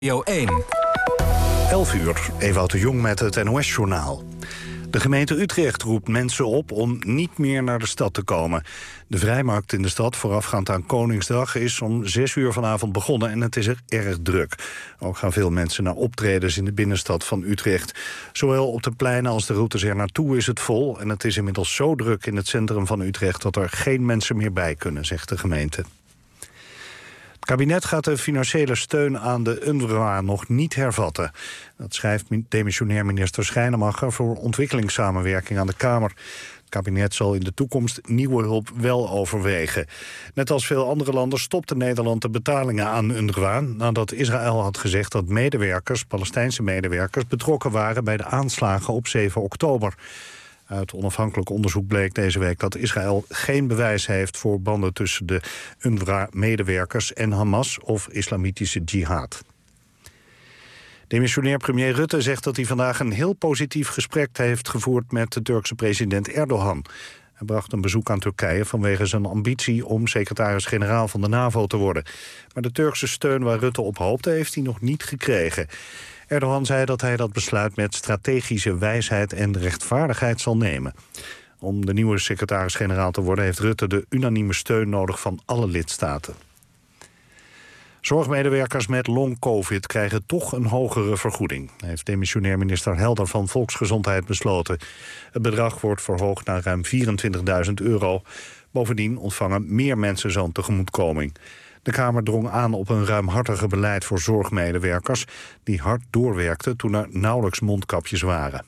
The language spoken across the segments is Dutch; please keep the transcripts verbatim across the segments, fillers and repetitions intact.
Radio één. elf uur, Ewout de Jong met het N O S-journaal. De gemeente Utrecht roept mensen op om niet meer naar de stad te komen. De vrijmarkt in de stad voorafgaand aan Koningsdag is om zes uur vanavond begonnen en het is er erg druk. Ook gaan veel mensen naar optredens in de binnenstad van Utrecht. Zowel op de pleinen als de routes er naartoe is het vol en het is inmiddels zo druk in het centrum van Utrecht dat er geen mensen meer bij kunnen, zegt de gemeente. Het kabinet gaat de financiële steun aan de UNRWA nog niet hervatten. Dat schrijft demissionair minister Schrijnemacher voor ontwikkelingssamenwerking aan de Kamer. Het kabinet zal in de toekomst nieuwe hulp wel overwegen. Net als veel andere landen stopte Nederland de betalingen aan UNRWA nadat Israël had gezegd dat medewerkers, Palestijnse medewerkers, betrokken waren bij de aanslagen op zeven oktober. Uit onafhankelijk onderzoek bleek deze week dat Israël geen bewijs heeft voor banden tussen de UNRWA-medewerkers en Hamas of islamitische jihad. Demissionair premier Rutte zegt dat hij vandaag een heel positief gesprek heeft gevoerd met de Turkse president Erdogan. Hij bracht een bezoek aan Turkije vanwege zijn ambitie om secretaris-generaal van de NAVO te worden. Maar de Turkse steun waar Rutte op hoopte heeft hij nog niet gekregen. Erdogan zei dat hij dat besluit met strategische wijsheid en rechtvaardigheid zal nemen. Om de nieuwe secretaris-generaal te worden heeft Rutte de unanieme steun nodig van alle lidstaten. Zorgmedewerkers met long-covid krijgen toch een hogere vergoeding, heeft demissionair minister Helder van Volksgezondheid besloten. Het bedrag wordt verhoogd naar ruim vierentwintigduizend euro. Bovendien ontvangen meer mensen zo'n tegemoetkoming. De Kamer drong aan op een ruimhartiger beleid voor zorgmedewerkers die hard doorwerkten toen er nauwelijks mondkapjes waren.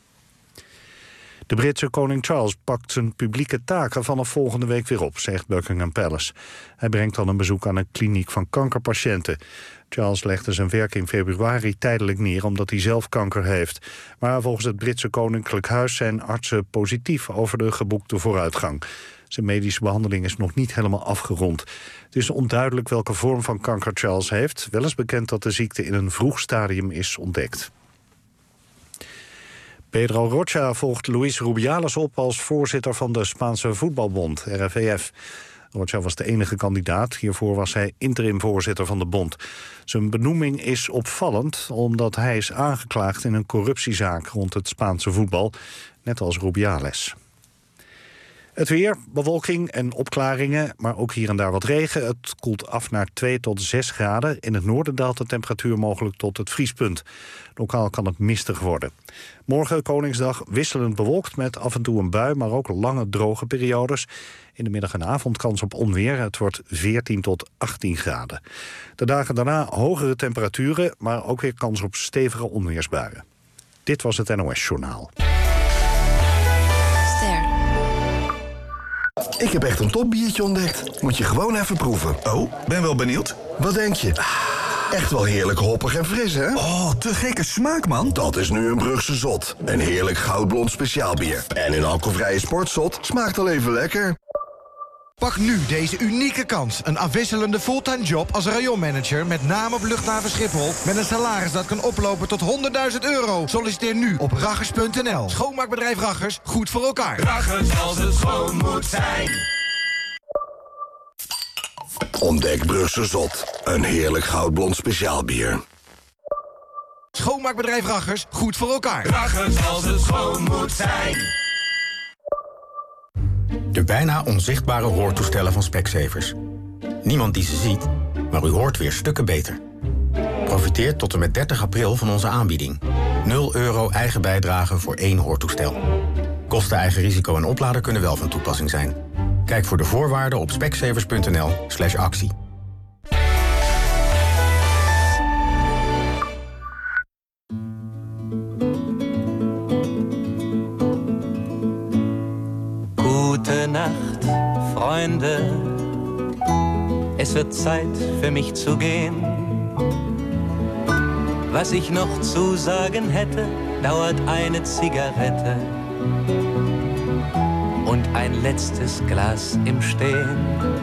De Britse koning Charles pakt zijn publieke taken vanaf volgende week weer op, zegt Buckingham Palace. Hij brengt dan een bezoek aan een kliniek van kankerpatiënten. Charles legde zijn werk in februari tijdelijk neer omdat hij zelf kanker heeft. Maar volgens het Britse Koninklijk Huis zijn artsen positief over de geboekte vooruitgang. Zijn medische behandeling is nog niet helemaal afgerond. Het is onduidelijk welke vorm van kanker Charles heeft. Wel is bekend dat de ziekte in een vroeg stadium is ontdekt. Pedro Rocha volgt Luis Rubiales op als voorzitter van de Spaanse voetbalbond, R F F. Rocha was de enige kandidaat. Hiervoor was hij interim-voorzitter van de bond. Zijn benoeming is opvallend omdat hij is aangeklaagd in een corruptiezaak rond het Spaanse voetbal, net als Rubiales. Het weer, bewolking en opklaringen, maar ook hier en daar wat regen. Het koelt af naar twee tot zes graden. In het noorden daalt de temperatuur mogelijk tot het vriespunt. Lokaal kan het mistig worden. Morgen, Koningsdag, wisselend bewolkt met af en toe een bui, maar ook lange droge periodes. In de middag en avond kans op onweer. Het wordt veertien tot achttien graden. De dagen daarna hogere temperaturen, maar ook weer kans op stevige onweersbuien. Dit was het N O S-journaal. Ik heb echt een topbiertje ontdekt. Moet je gewoon even proeven. Oh, ben wel benieuwd. Wat denk je? Echt wel heerlijk hoppig en fris, hè? Oh, te gekke smaak, man. Dat is nu een Brugse Zot. Een heerlijk goudblond speciaalbier. En een alcoholvrije sportzot smaakt al even lekker. Pak nu deze unieke kans. Een afwisselende fulltime job als rayonmanager met name op luchthaven Schiphol. Met een salaris dat kan oplopen tot honderdduizend euro. Solliciteer nu op raggers punt n l. Schoonmaakbedrijf Raggers, goed voor elkaar. Raggers als het schoon moet zijn. Ontdek Brugse Zot. Een heerlijk goudblond speciaalbier. Schoonmaakbedrijf Raggers, goed voor elkaar. Raggers als het schoon moet zijn. De bijna onzichtbare hoortoestellen van Specsavers. Niemand die ze ziet, maar u hoort weer stukken beter. Profiteer tot en met dertig april van onze aanbieding. nul euro eigen bijdrage voor één hoortoestel. Kosten, eigen risico en oplader kunnen wel van toepassing zijn. Kijk voor de voorwaarden op specsavers punt n l slash actie. Gute Nacht, Freunde. Es wird Zeit für mich zu gehen. Was ich noch zu sagen hätte, dauert eine Zigarette und ein letztes Glas im Stehen.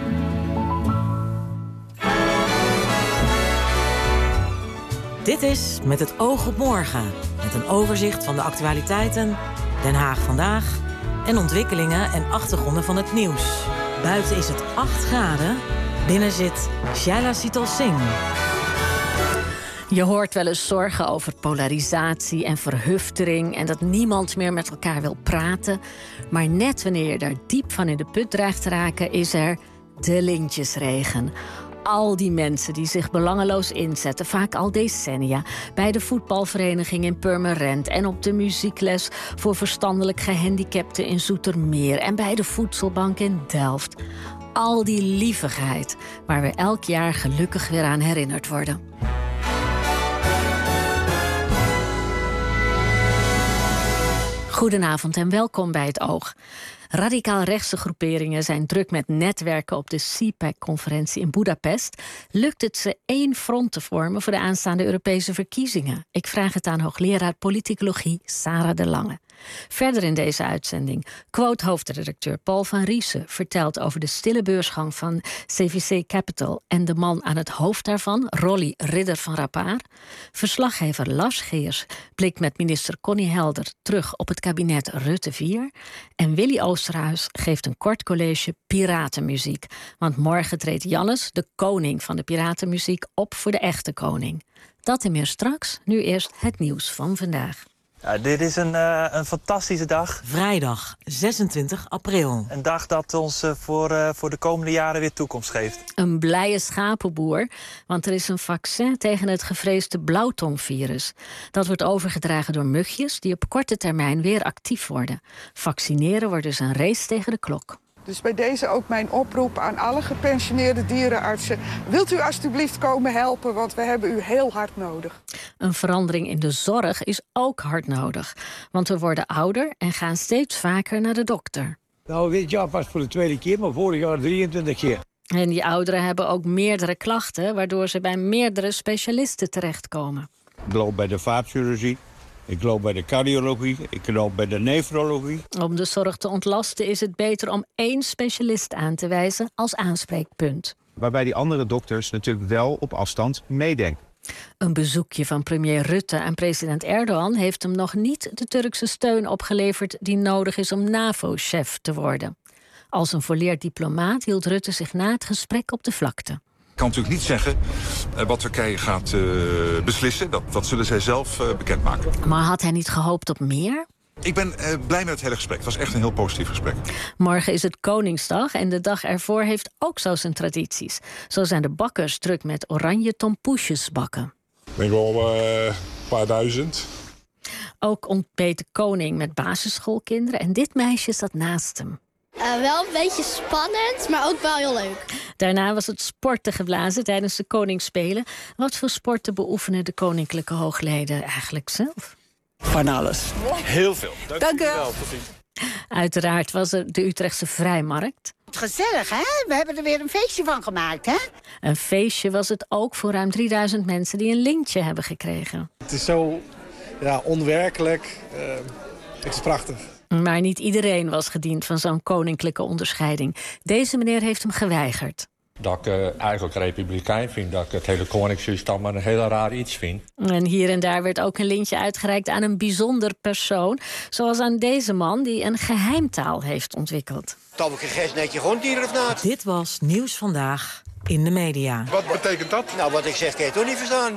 Dit is Met het oog op morgen. Met een overzicht van de actualiteiten, Den Haag vandaag en ontwikkelingen en achtergronden van het nieuws. Buiten is het acht graden. Binnen zit Shaila Sital Singh. Je hoort wel eens zorgen over polarisatie en verhuftering en dat niemand meer met elkaar wil praten. Maar net wanneer je daar diep van in de put dreigt te raken, is er de lintjesregen. Al die mensen die zich belangeloos inzetten, vaak al decennia, bij de voetbalvereniging in Purmerend en op de muziekles voor verstandelijk gehandicapten in Zoetermeer en bij de voedselbank in Delft. Al die lievigheid waar we elk jaar gelukkig weer aan herinnerd worden. Goedenavond en welkom bij Het Oog. Radicaal rechtse groeperingen zijn druk met netwerken op de C PAC-conferentie in Budapest. Lukt het ze één front te vormen voor de aanstaande Europese verkiezingen? Ik vraag het aan hoogleraar politicologie Sarah de Lange. Verder in deze uitzending quote hoofdredacteur Paul van Riesen vertelt over de stille beursgang van C V C Capital en de man aan het hoofd daarvan, Rolly Ridder van Rapaar. Verslaggever Lars Geers blikt met minister Connie Helder terug op het kabinet Rutte vier. En Willy Oosterhuis geeft een kort college piratenmuziek. Want morgen treedt Jannes, de koning van de piratenmuziek, op voor de echte koning. Dat en meer straks. Nu eerst het nieuws van vandaag. Ja, dit is een, uh, een fantastische dag. Vrijdag, zesentwintig april. Een dag dat ons uh, voor, uh, voor de komende jaren weer toekomst geeft. Een blije schapenboer, want er is een vaccin tegen het gevreesde blauwtongvirus. Dat wordt overgedragen door mugjes die op korte termijn weer actief worden. Vaccineren wordt dus een race tegen de klok. Dus bij deze ook mijn oproep aan alle gepensioneerde dierenartsen. Wilt u alstublieft komen helpen, want we hebben u heel hard nodig. Een verandering in de zorg is ook hard nodig. Want we worden ouder en gaan steeds vaker naar de dokter. Nou, dit jaar pas voor de tweede keer, maar vorig jaar drieëntwintig keer. En die ouderen hebben ook meerdere klachten, waardoor ze bij meerdere specialisten terechtkomen. Ik loop bij de vaatchirurgie. Ik loop bij de cardiologie, ik loop bij de nefrologie. Om de zorg te ontlasten is het beter om één specialist aan te wijzen als aanspreekpunt. Waarbij die andere dokters natuurlijk wel op afstand meedenken. Een bezoekje van premier Rutte aan president Erdogan heeft hem nog niet de Turkse steun opgeleverd die nodig is om NAVO-chef te worden. Als een volleerd diplomaat hield Rutte zich na het gesprek op de vlakte. Ik kan natuurlijk niet zeggen uh, wat Turkije gaat uh, beslissen. Dat, dat zullen zij zelf uh, bekendmaken. Maar had hij niet gehoopt op meer? Ik ben uh, blij met het hele gesprek. Het was echt een heel positief gesprek. Morgen is het Koningsdag en de dag ervoor heeft ook zo zijn tradities. Zo zijn de bakkers druk met oranje tompoesjes bakken. Ik denk wel uh, een paar duizend. Ook ontbeet de koning met basisschoolkinderen en dit meisje zat naast hem. Uh, wel een beetje spannend, maar ook wel heel leuk. Daarna was het sporten geblazen tijdens de Koningsspelen. Wat voor sporten beoefenen de koninklijke hoogleden eigenlijk zelf? Van alles. Heel veel. Dank, Dank u wel. wel. Uiteraard was er de Utrechtse Vrijmarkt. Gezellig, hè? We hebben er weer een feestje van gemaakt, hè? Een feestje was het ook voor ruim drieduizend mensen die een lintje hebben gekregen. Het is zo ja, onwerkelijk. Uh, het is prachtig. Maar niet iedereen was gediend van zo'n koninklijke onderscheiding. Deze meneer heeft hem geweigerd. Dat ik uh, eigenlijk republikein vind, dat ik het hele koningssysteem maar een heel raar iets vind. En hier en daar werd ook een lintje uitgereikt aan een bijzonder persoon. Zoals aan deze man die een geheimtaal heeft ontwikkeld. Tabbeke gest netje gronddieren of naad? Dit was Nieuws Vandaag in de media. Wat betekent dat? Nou, wat ik zeg kan je toch niet verstaan.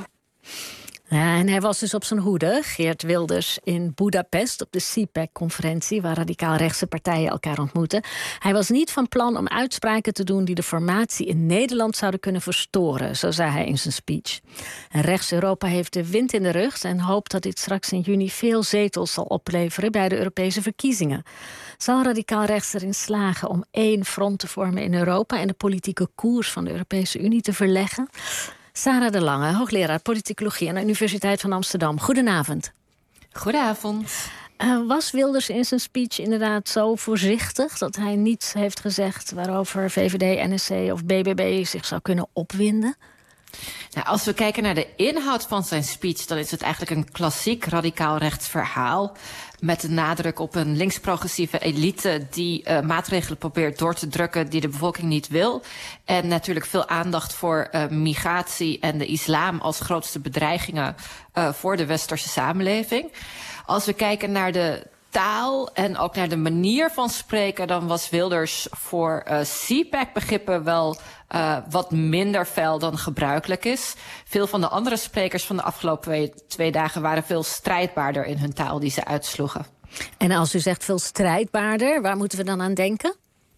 Ja, en hij was dus op zijn hoede, Geert Wilders, in Budapest op de C PAC-conferentie, waar radicaal-rechtse partijen elkaar ontmoeten. Hij was niet van plan om uitspraken te doen die de formatie in Nederland zouden kunnen verstoren, zo zei hij in zijn speech. En rechts-Europa heeft de wind in de rug en hoopt dat dit straks in juni veel zetels zal opleveren bij de Europese verkiezingen. Zal radicaal-rechts erin slagen om één front te vormen in Europa en de politieke koers van de Europese Unie te verleggen? Sarah de Lange, hoogleraar politicologie aan de Universiteit van Amsterdam. Goedenavond. Goedenavond. Uh, was Wilders in zijn speech inderdaad zo voorzichtig dat hij niets heeft gezegd waarover V V D, N S C of B B B zich zou kunnen opwinden? Nou, als we kijken naar de inhoud van zijn speech, dan is het eigenlijk een klassiek radicaal-rechts verhaal. Met de nadruk op een links-progressieve elite die uh, maatregelen probeert door te drukken die de bevolking niet wil. En natuurlijk veel aandacht voor uh, migratie en de islam als grootste bedreigingen uh, voor de westerse samenleving. Als we kijken naar de taal en ook naar de manier van spreken, dan was Wilders voor uh, C PAC-begrippen wel uh, wat minder fel dan gebruikelijk is. Veel van de andere sprekers van de afgelopen twee, twee dagen waren veel strijdbaarder in hun taal die ze uitsloegen. En als u zegt veel strijdbaarder, waar moeten we dan aan denken?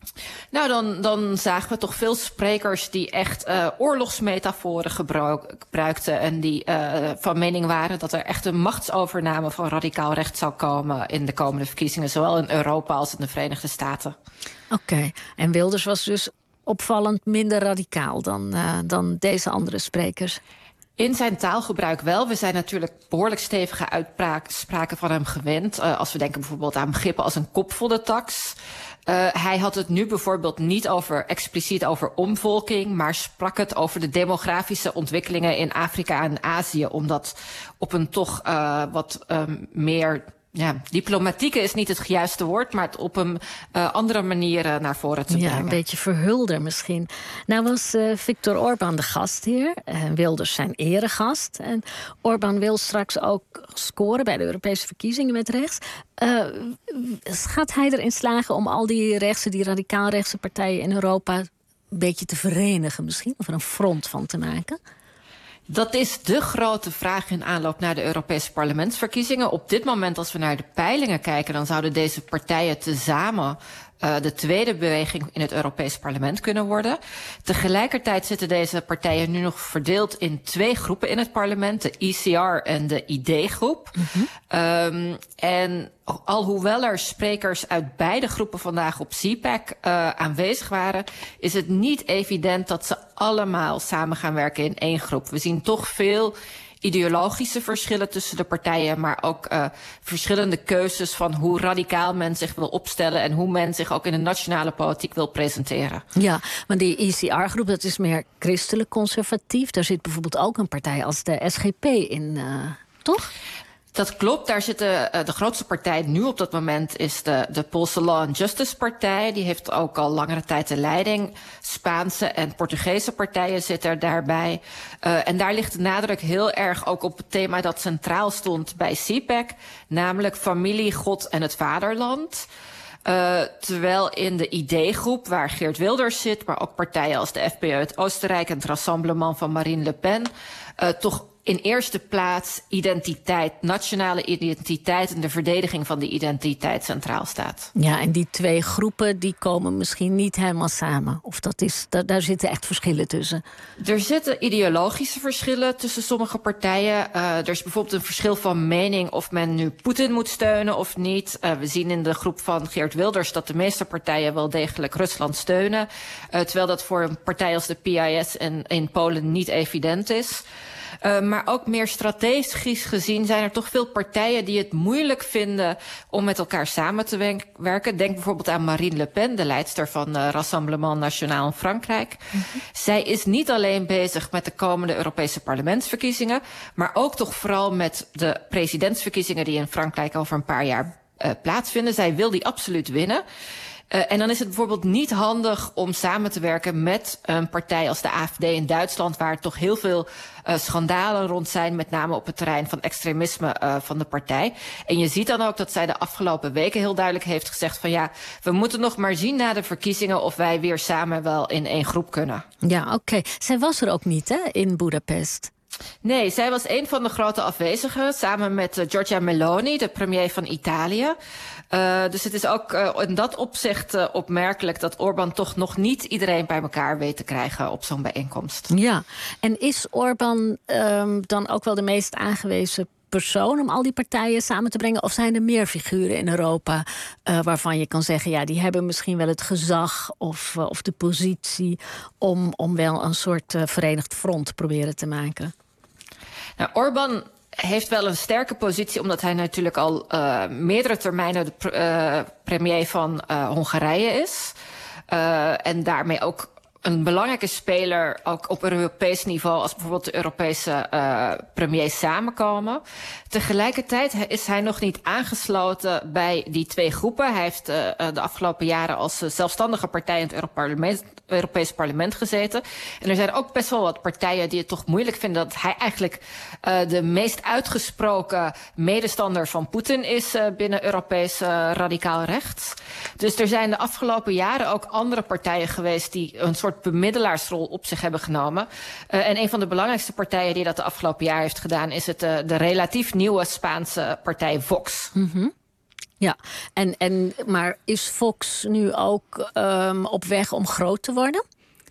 Nou, dan, dan zagen we toch veel sprekers die echt uh, oorlogsmetaforen gebruikten en die uh, van mening waren dat er echt een machtsovername van radicaal recht zou komen in de komende verkiezingen, zowel in Europa als in de Verenigde Staten. Oké, okay. En Wilders was dus opvallend minder radicaal dan, uh, dan deze andere sprekers. In zijn taalgebruik wel. We zijn natuurlijk behoorlijk stevige uitspraken van hem gewend. Uh, als we denken bijvoorbeeld aan begrippen als een kopvolle tax. Uh, hij had het nu bijvoorbeeld niet over expliciet over omvolking, maar sprak het over de demografische ontwikkelingen in Afrika en Azië, om dat op een toch uh, wat um, meer ja, diplomatieke is niet het juiste woord, maar het op een uh, andere manier uh, naar voren te brengen. Ja, een beetje verhulder misschien. Nou was uh, Viktor Orbán de gastheer, uh, Wilders zijn eregast. En Orbán wil straks ook scoren bij de Europese verkiezingen met rechts. Uh, gaat hij erin slagen om al die rechtse, die radicaal-rechtse partijen in Europa een beetje te verenigen misschien? Of er een front van te maken? Dat is de grote vraag in aanloop naar de Europese parlementsverkiezingen. Op dit moment, als we naar de peilingen kijken, dan zouden deze partijen tezamen uh, de tweede beweging in het Europees parlement kunnen worden. Tegelijkertijd zitten deze partijen nu nog verdeeld in twee groepen in het parlement, de E C R en de I D-groep. Mm-hmm. Um, en alhoewel er sprekers uit beide groepen vandaag op C PAC uh, aanwezig waren, is het niet evident dat ze allemaal samen gaan werken in één groep. We zien toch veel ideologische verschillen tussen de partijen, maar ook uh, verschillende keuzes van hoe radicaal men zich wil opstellen en hoe men zich ook in de nationale politiek wil presenteren. Ja, maar die E C R-groep, dat is meer christelijk conservatief. Daar zit bijvoorbeeld ook een partij als de S G P in, uh, toch? Dat klopt, daar zit de, de grootste partij nu op dat moment is de, de Poolse Law and Justice partij. Die heeft ook al langere tijd de leiding. Spaanse en Portugese partijen zitten daarbij. Uh, en daar ligt de nadruk heel erg ook op het thema dat centraal stond bij C PAC, namelijk familie, God en het vaderland. Uh, terwijl in de I D-groep, waar Geert Wilders zit, maar ook partijen als de F P Ö uit Oostenrijk en het Rassemblement van Marine Le Pen, uh, toch in eerste plaats identiteit, nationale identiteit en de verdediging van die identiteit centraal staat. Ja, en die twee groepen die komen misschien niet helemaal samen. Of dat is, da- daar zitten echt verschillen tussen. Er zitten ideologische verschillen tussen sommige partijen. Uh, er is bijvoorbeeld een verschil van mening of men nu Poetin moet steunen of niet. Uh, we zien in de groep van Geert Wilders dat de meeste partijen wel degelijk Rusland steunen. Uh, terwijl dat voor een partij als de P I S in, in Polen niet evident is. Uh, maar ook meer strategisch gezien zijn er toch veel partijen die het moeilijk vinden om met elkaar samen te wen- werken. Denk bijvoorbeeld aan Marine Le Pen, de leidster van uh, Rassemblement National in Frankrijk. Mm-hmm. Zij is niet alleen bezig met de komende Europese parlementsverkiezingen, maar ook toch vooral met de presidentsverkiezingen die in Frankrijk over een paar jaar uh, plaatsvinden. Zij wil die absoluut winnen. Uh, en dan is het bijvoorbeeld niet handig om samen te werken met een partij als de A F D in Duitsland, waar toch heel veel uh, schandalen rond zijn, met name op het terrein van extremisme uh, van de partij. En je ziet dan ook dat zij de afgelopen weken heel duidelijk heeft gezegd van ja, we moeten nog maar zien na de verkiezingen of wij weer samen wel in één groep kunnen. Ja, oké. Okay. Zij was er ook niet, hè, in Budapest? Nee, zij was een van de grote afwezigen, samen met uh, Giorgia Meloni, de premier van Italië. Uh, dus het is ook uh, in dat opzicht uh, opmerkelijk dat Orbán toch nog niet iedereen bij elkaar weet te krijgen op zo'n bijeenkomst. Ja, en is Orbán um, dan ook wel de meest aangewezen persoon om al die partijen samen te brengen? Of zijn er meer figuren in Europa uh, waarvan je kan zeggen, ja, die hebben misschien wel het gezag of, uh, of de positie om, om wel een soort uh, verenigd front te proberen te maken? Nou, Orbán heeft wel een sterke positie, omdat hij natuurlijk al uh, meerdere termijnen de pr- uh, premier van uh, Hongarije is. Uh, en daarmee ook een belangrijke speler ook op Europees niveau als bijvoorbeeld de Europese uh, premiers samenkomen. Tegelijkertijd is hij nog niet aangesloten bij die twee groepen. Hij heeft uh, de afgelopen jaren als uh, zelfstandige partij in het Europarlement, Europees parlement gezeten. En er zijn ook best wel wat partijen die het toch moeilijk vinden dat hij eigenlijk uh, de meest uitgesproken medestander van Poetin is uh, binnen Europees uh, radicaal rechts. Dus er zijn de afgelopen jaren ook andere partijen geweest die een soort bemiddelaarsrol op zich hebben genomen. Uh, en een van de belangrijkste partijen die dat de afgelopen jaar heeft gedaan is het uh, de relatief nieuwe Spaanse partij Vox. Mm-hmm. Ja, en, en, maar is Vox nu ook um, op weg om groot te worden?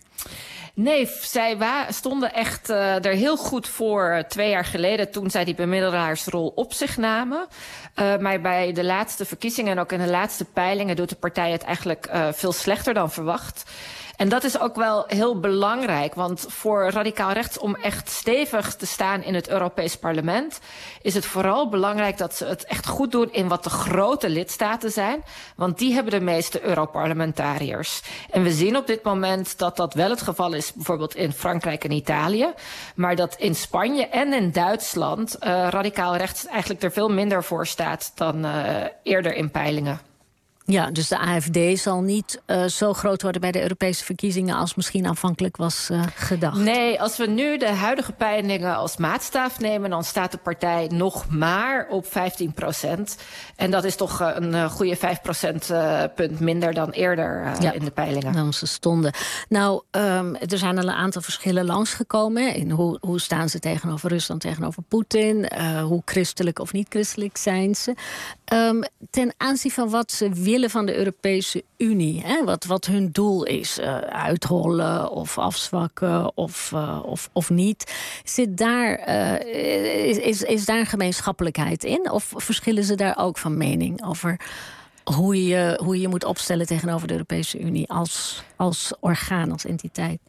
Nee, zij wa- stonden echt uh, er heel goed voor uh, twee jaar geleden toen zij die bemiddelaarsrol op zich namen. Uh, maar bij de laatste verkiezingen en ook in de laatste peilingen doet de partij het eigenlijk uh, veel slechter dan verwacht. En dat is ook wel heel belangrijk, want voor radicaal rechts om echt stevig te staan in het Europees Parlement is het vooral belangrijk dat ze het echt goed doen in wat de grote lidstaten zijn, want die hebben de meeste Europarlementariërs. En we zien op dit moment dat dat wel het geval is, bijvoorbeeld in Frankrijk en Italië, maar dat in Spanje en in Duitsland uh, radicaal rechts eigenlijk er veel minder voor staat dan uh, eerder in peilingen. Ja, dus de A F D zal niet uh, zo groot worden bij de Europese verkiezingen als misschien aanvankelijk was uh, gedacht. Nee, als we nu de huidige peilingen als maatstaf nemen, dan staat de partij nog maar op vijftien procent. En dat is toch uh, een uh, goede vijf procent uh, punt minder dan eerder uh, ja, in de peilingen. Dan ze stonden. Nou, um, er zijn al een aantal verschillen langsgekomen in hoe, hoe staan ze tegenover Rusland, tegenover Poetin, uh, hoe christelijk of niet christelijk zijn ze. Um, ten aanzien van wat ze willen van de Europese Unie, hè, wat, wat hun doel is, uh, uithollen of afzwakken of, uh, of, of niet. Zit daar, uh, is, is, is daar gemeenschappelijkheid in? Of verschillen ze daar ook van mening over hoe je, hoe je moet opstellen tegenover de Europese Unie als, als orgaan, als entiteit?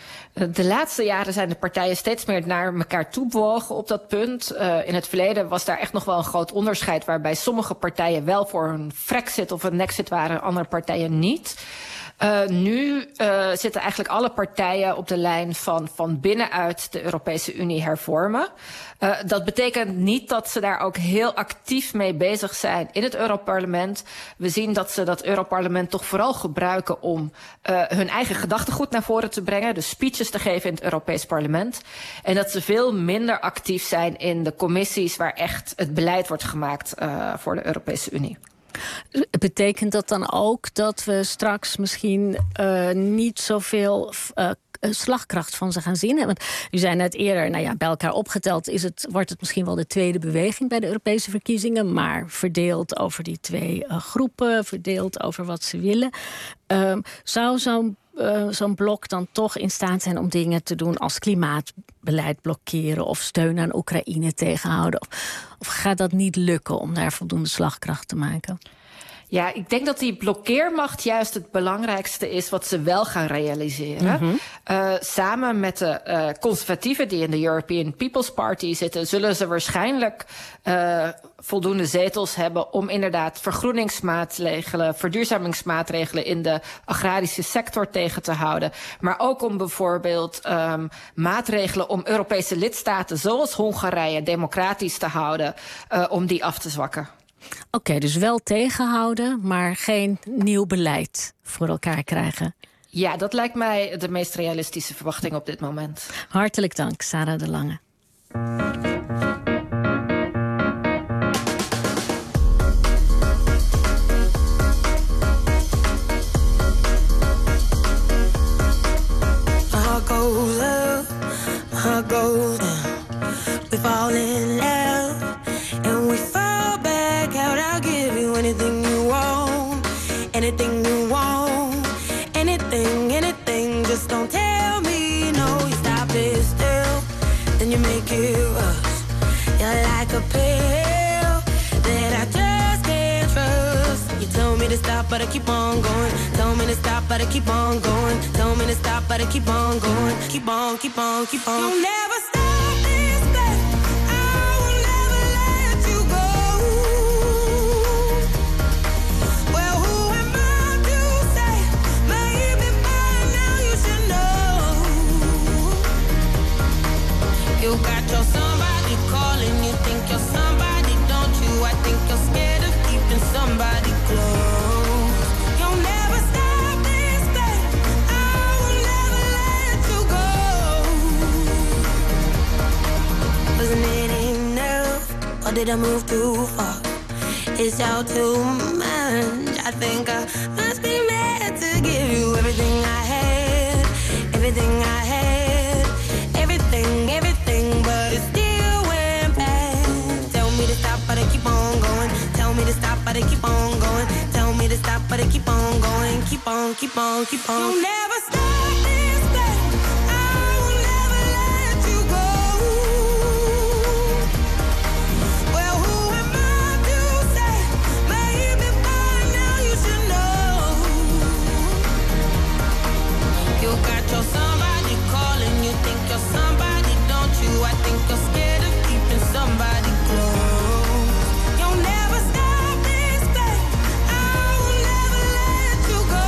De laatste jaren zijn de partijen steeds meer naar elkaar toe bewogen op dat punt. Uh, in het verleden was daar echt nog wel een groot onderscheid, waarbij sommige partijen wel voor een Frexit of een Nexit waren, andere partijen niet. Uh, nu uh, zitten eigenlijk alle partijen op de lijn van, van binnenuit de Europese Unie hervormen. Uh, dat betekent niet dat ze daar ook heel actief mee bezig zijn in het Europarlement. We zien dat ze dat Europarlement toch vooral gebruiken om uh, hun eigen gedachtegoed naar voren te brengen, dus speeches te geven in het Europees Parlement. En dat ze veel minder actief zijn in de commissies waar echt het beleid wordt gemaakt uh, voor de Europese Unie. Betekent dat dan ook dat we straks misschien uh, niet zoveel uh, slagkracht van ze gaan zien? Want u zei net eerder, nou ja, bij elkaar opgeteld is het, wordt het misschien wel de tweede beweging bij de Europese verkiezingen, maar verdeeld over die twee uh, groepen, verdeeld over wat ze willen. Uh, zou zo'n Uh, zo'n blok dan toch in staat zijn om dingen te doen als klimaatbeleid blokkeren of steun aan Oekraïne tegenhouden? Of, of gaat dat niet lukken om daar voldoende slagkracht te maken? Ja, ik denk dat die blokkeermacht juist het belangrijkste is wat ze wel gaan realiseren. Mm-hmm. Uh, samen met de uh, conservatieven die in de European People's Party zitten, zullen ze waarschijnlijk uh, voldoende zetels hebben om inderdaad vergroeningsmaatregelen, verduurzamingsmaatregelen in de agrarische sector tegen te houden. Maar ook om bijvoorbeeld um, maatregelen om Europese lidstaten zoals Hongarije democratisch te houden, uh, om die af te zwakken. Oké, okay, dus wel tegenhouden, maar geen nieuw beleid voor elkaar krijgen. Ja, dat lijkt mij de meest realistische verwachting op dit moment. Hartelijk dank, Sarah de Lange. Heart goes up, heart goes down. We fall in love and we fall back out. I'll give you anything you want, anything you want, anything, anything. Just don't tell me no. You stop it still, then you make it rush. You're like a pill that I just can't trust. You told me to stop, but I keep on going. Told me to stop, but I keep on going. Told me to stop, but I keep on going. Keep on, keep on, keep on. You'll never stop this, babe. I will never let you go. Well, who am I to say? Maybe by now you should know. did I move too far? It's all too much. I think I must be mad to give you everything I had, everything I had, everything, everything, but it still went bad. Tell me to stop, but I keep on going. Tell me to stop, but I keep on going. Tell me to stop, but I keep on going. Keep on, keep on, keep on. You'll never stop this thing. I will never let you go. Well, who am I to say? Maybe by now you should know. You got your somebody calling. You think you're somebody, don't you? I think you're scared of keeping somebody close. You'll never stop this thing. I will never let you go.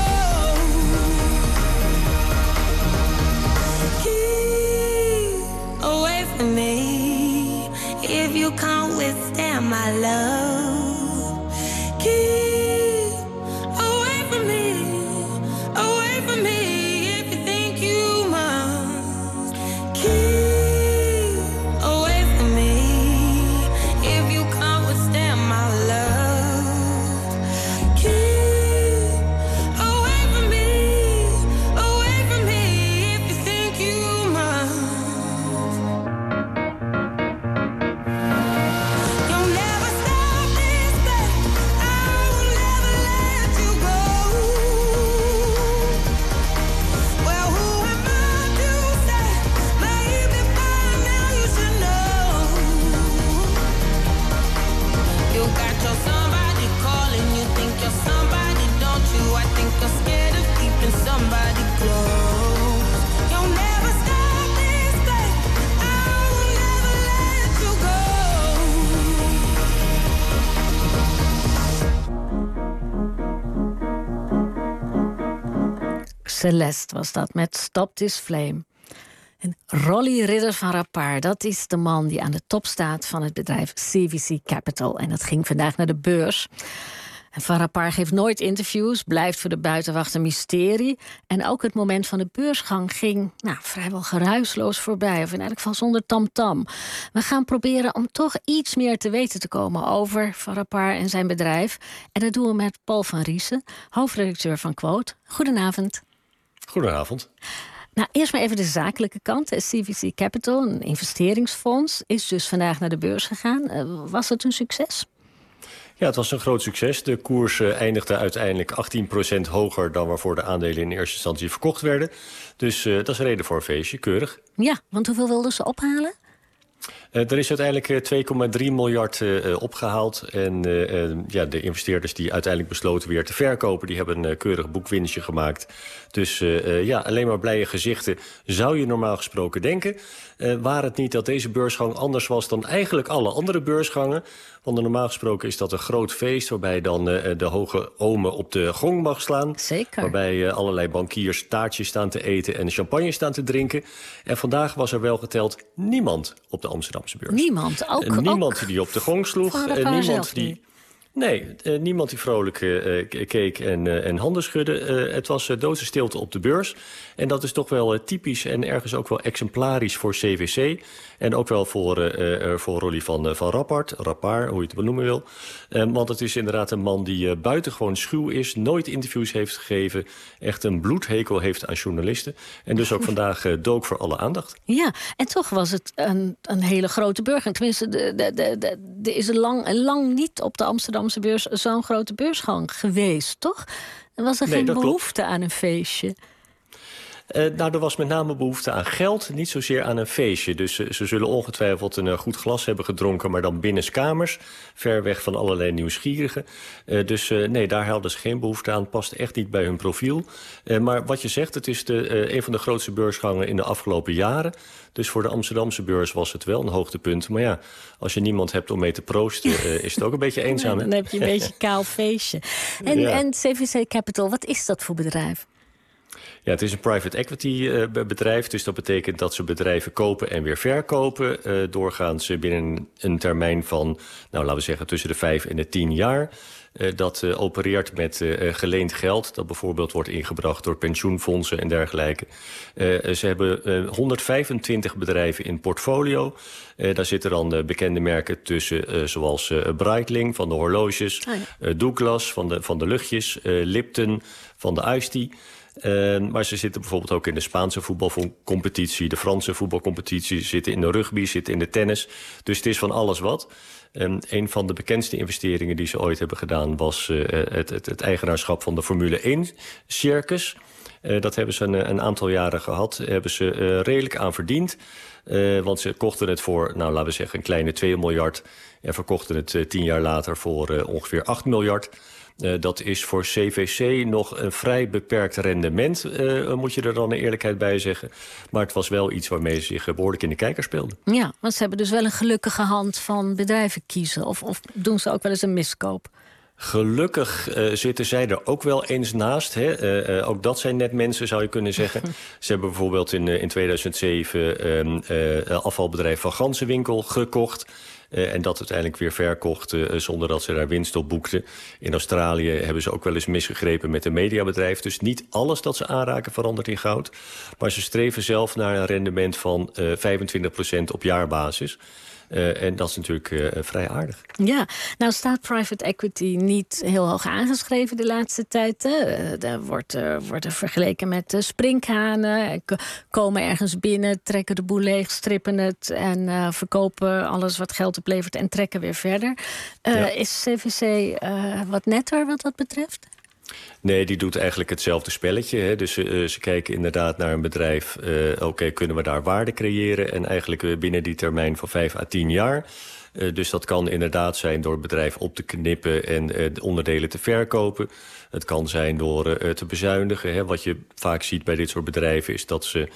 Keep away from me if you can't withstand my love. Keep away from me, away from me if you think you must. Keep away from me if you can't withstand my love. Keep away from me, away from me if you think you must. You'll never stop this thing. I will never let you go. Well, who am I to say? Maybe by now you should know. You got your somebody calling. You think you're somebody, don't you? I think you're scared of keeping somebody close. You'll never stop this thing. I will never let you go. Celeste was dat met Stop This Flame. En Rolly Ridder van Rappard, dat is de man die aan de top staat van het bedrijf C V C Capital. En dat ging vandaag naar de beurs. En Van Rappard geeft nooit interviews, blijft voor de buitenwacht een mysterie. En ook het moment van de beursgang ging nou, vrijwel geruisloos voorbij. Of in elk geval zonder tamtam. We gaan proberen om toch iets meer te weten te komen over Van Rappard en zijn bedrijf. En dat doen we met Paul van Riesen, hoofdredacteur van Quote. Goedenavond. Goedenavond. Nou, eerst maar even de zakelijke kant. C V C Capital, een investeringsfonds, is dus vandaag naar de beurs gegaan. Uh, was het een succes? Ja, het was een groot succes. De koers uh, eindigde uiteindelijk achttien procent hoger dan waarvoor de aandelen in eerste instantie verkocht werden. Dus uh, dat is een reden voor een feestje, keurig. Ja, want hoeveel wilden ze ophalen? Uh, er is uiteindelijk uh, twee komma drie miljard uh, opgehaald. En uh, uh, ja, de investeerders die uiteindelijk besloten weer te verkopen, die hebben een uh, keurig boekwinstje gemaakt. Dus uh, uh, ja, alleen maar blije gezichten zou je normaal gesproken denken. Uh, waar het niet dat deze beursgang anders was dan eigenlijk alle andere beursgangen. Want normaal gesproken is dat een groot feest waarbij dan uh, de hoge omen op de gong mag slaan. Zeker. Waarbij uh, allerlei bankiers taartjes staan te eten en champagne staan te drinken. En vandaag was er wel geteld niemand op de Amsterdamse beurs. Niemand? Ook, uh, niemand ook die op de gong sloeg. Van Uh, Rappard niemand zelf die... niet. Nee, uh, niemand die vrolijk uh, keek en, uh, en handen schudde. Uh, het was uh, doodse stilte op de beurs. En dat is toch wel uh, typisch en ergens ook wel exemplarisch voor C V C. En ook wel voor, uh, uh, voor Rolly van, uh, van Rappard, Rappard, hoe je het benoemen wil. Uh, want het is inderdaad een man die uh, buitengewoon schuw is, nooit interviews heeft gegeven, echt een bloedhekel heeft aan journalisten. En dus ook vandaag uh, dook voor alle aandacht. Ja, en toch was het een, een hele grote beursgang. Tenminste, de, de, de, de, de is er lang, lang niet op de Amsterdamse beurs zo'n grote beursgang geweest, toch? Er was er Nee, geen dat klopt. behoefte aan een feestje. Uh, nou, er was met name behoefte aan geld, niet zozeer aan een feestje. Dus uh, ze zullen ongetwijfeld een uh, goed glas hebben gedronken, maar dan binnenskamers, ver weg van allerlei nieuwsgierigen. Uh, dus uh, nee, daar hadden ze geen behoefte aan. Past echt niet bij hun profiel. Uh, maar wat je zegt, het is de, uh, een van de grootste beursgangen in de afgelopen jaren. Dus voor de Amsterdamse beurs was het wel een hoogtepunt. Maar ja, als je niemand hebt om mee te proosten, uh, is het ook een beetje eenzaam. Nee, dan heb je een beetje een kaal feestje. En, Ja. en C V C Capital, wat is dat voor bedrijf? Ja, het is een private equity uh, bedrijf. Dus dat betekent dat ze bedrijven kopen en weer verkopen. Uh, doorgaans binnen een termijn van, nou, laten we zeggen, tussen de vijf en de tien jaar. Uh, dat uh, opereert met uh, geleend geld. Dat bijvoorbeeld wordt ingebracht door pensioenfondsen en dergelijke. Uh, ze hebben uh, honderdvijfentwintig bedrijven in portfolio. Uh, daar zitten dan uh, bekende merken tussen, uh, zoals uh, Breitling van de horloges. Oh ja. uh, Douglas van de, van de luchtjes. Uh, Lipton van de iced tea. Uh, maar ze zitten bijvoorbeeld ook in de Spaanse voetbalcompetitie, de Franse voetbalcompetitie, ze zitten in de rugby, ze zitten in de tennis. Dus het is van alles wat. Um, een van de bekendste investeringen die ze ooit hebben gedaan was uh, het, het, het eigenaarschap van de Formule één circus. Uh, dat hebben ze een, een aantal jaren gehad, hebben ze uh, redelijk aan verdiend. Uh, want ze kochten het voor, nou laten we zeggen, een kleine twee miljard en verkochten het uh, tien jaar later voor uh, ongeveer acht miljard. Uh, dat is voor C V C nog een vrij beperkt rendement, uh, moet je er dan in eerlijkheid bij zeggen. Maar het was wel iets waarmee ze zich behoorlijk in de kijker speelden. Ja, want ze hebben dus wel een gelukkige hand van bedrijven kiezen. Of, of doen ze ook wel eens een miskoop? Gelukkig uh, zitten zij er ook wel eens naast. Hè. Uh, uh, ook dat zijn net mensen, zou je kunnen zeggen. Ze hebben bijvoorbeeld in, uh, in tweeduizend zeven um, uh, afvalbedrijf Van Gansenwinkel gekocht. Uh, en dat uiteindelijk weer verkocht uh, zonder dat ze daar winst op boekten. In Australië hebben ze ook wel eens misgegrepen met een mediabedrijf. Dus niet alles dat ze aanraken verandert in goud. Maar ze streven zelf naar een rendement van uh, vijfentwintig procent op jaarbasis. Uh, en dat is natuurlijk uh, vrij aardig. Ja, nou staat private equity niet heel hoog aangeschreven de laatste tijd. Uh, daar wordt, uh, wordt er vergeleken met uh, sprinkhanen. K- komen ergens binnen, trekken de boel leeg, strippen het en uh, verkopen alles wat geld oplevert en trekken weer verder. Uh, ja. Is C V C uh, wat netter wat dat betreft? Nee, die doet eigenlijk hetzelfde spelletje. Hè. Dus uh, ze kijken inderdaad naar een bedrijf. Uh, Oké, okay, kunnen we daar waarde creëren? En eigenlijk uh, binnen die termijn van vijf à tien jaar. Uh, dus dat kan inderdaad zijn door het bedrijf op te knippen en uh, de onderdelen te verkopen. Het kan zijn door uh, te bezuinigen. Hè. Wat je vaak ziet bij dit soort bedrijven is dat ze uh,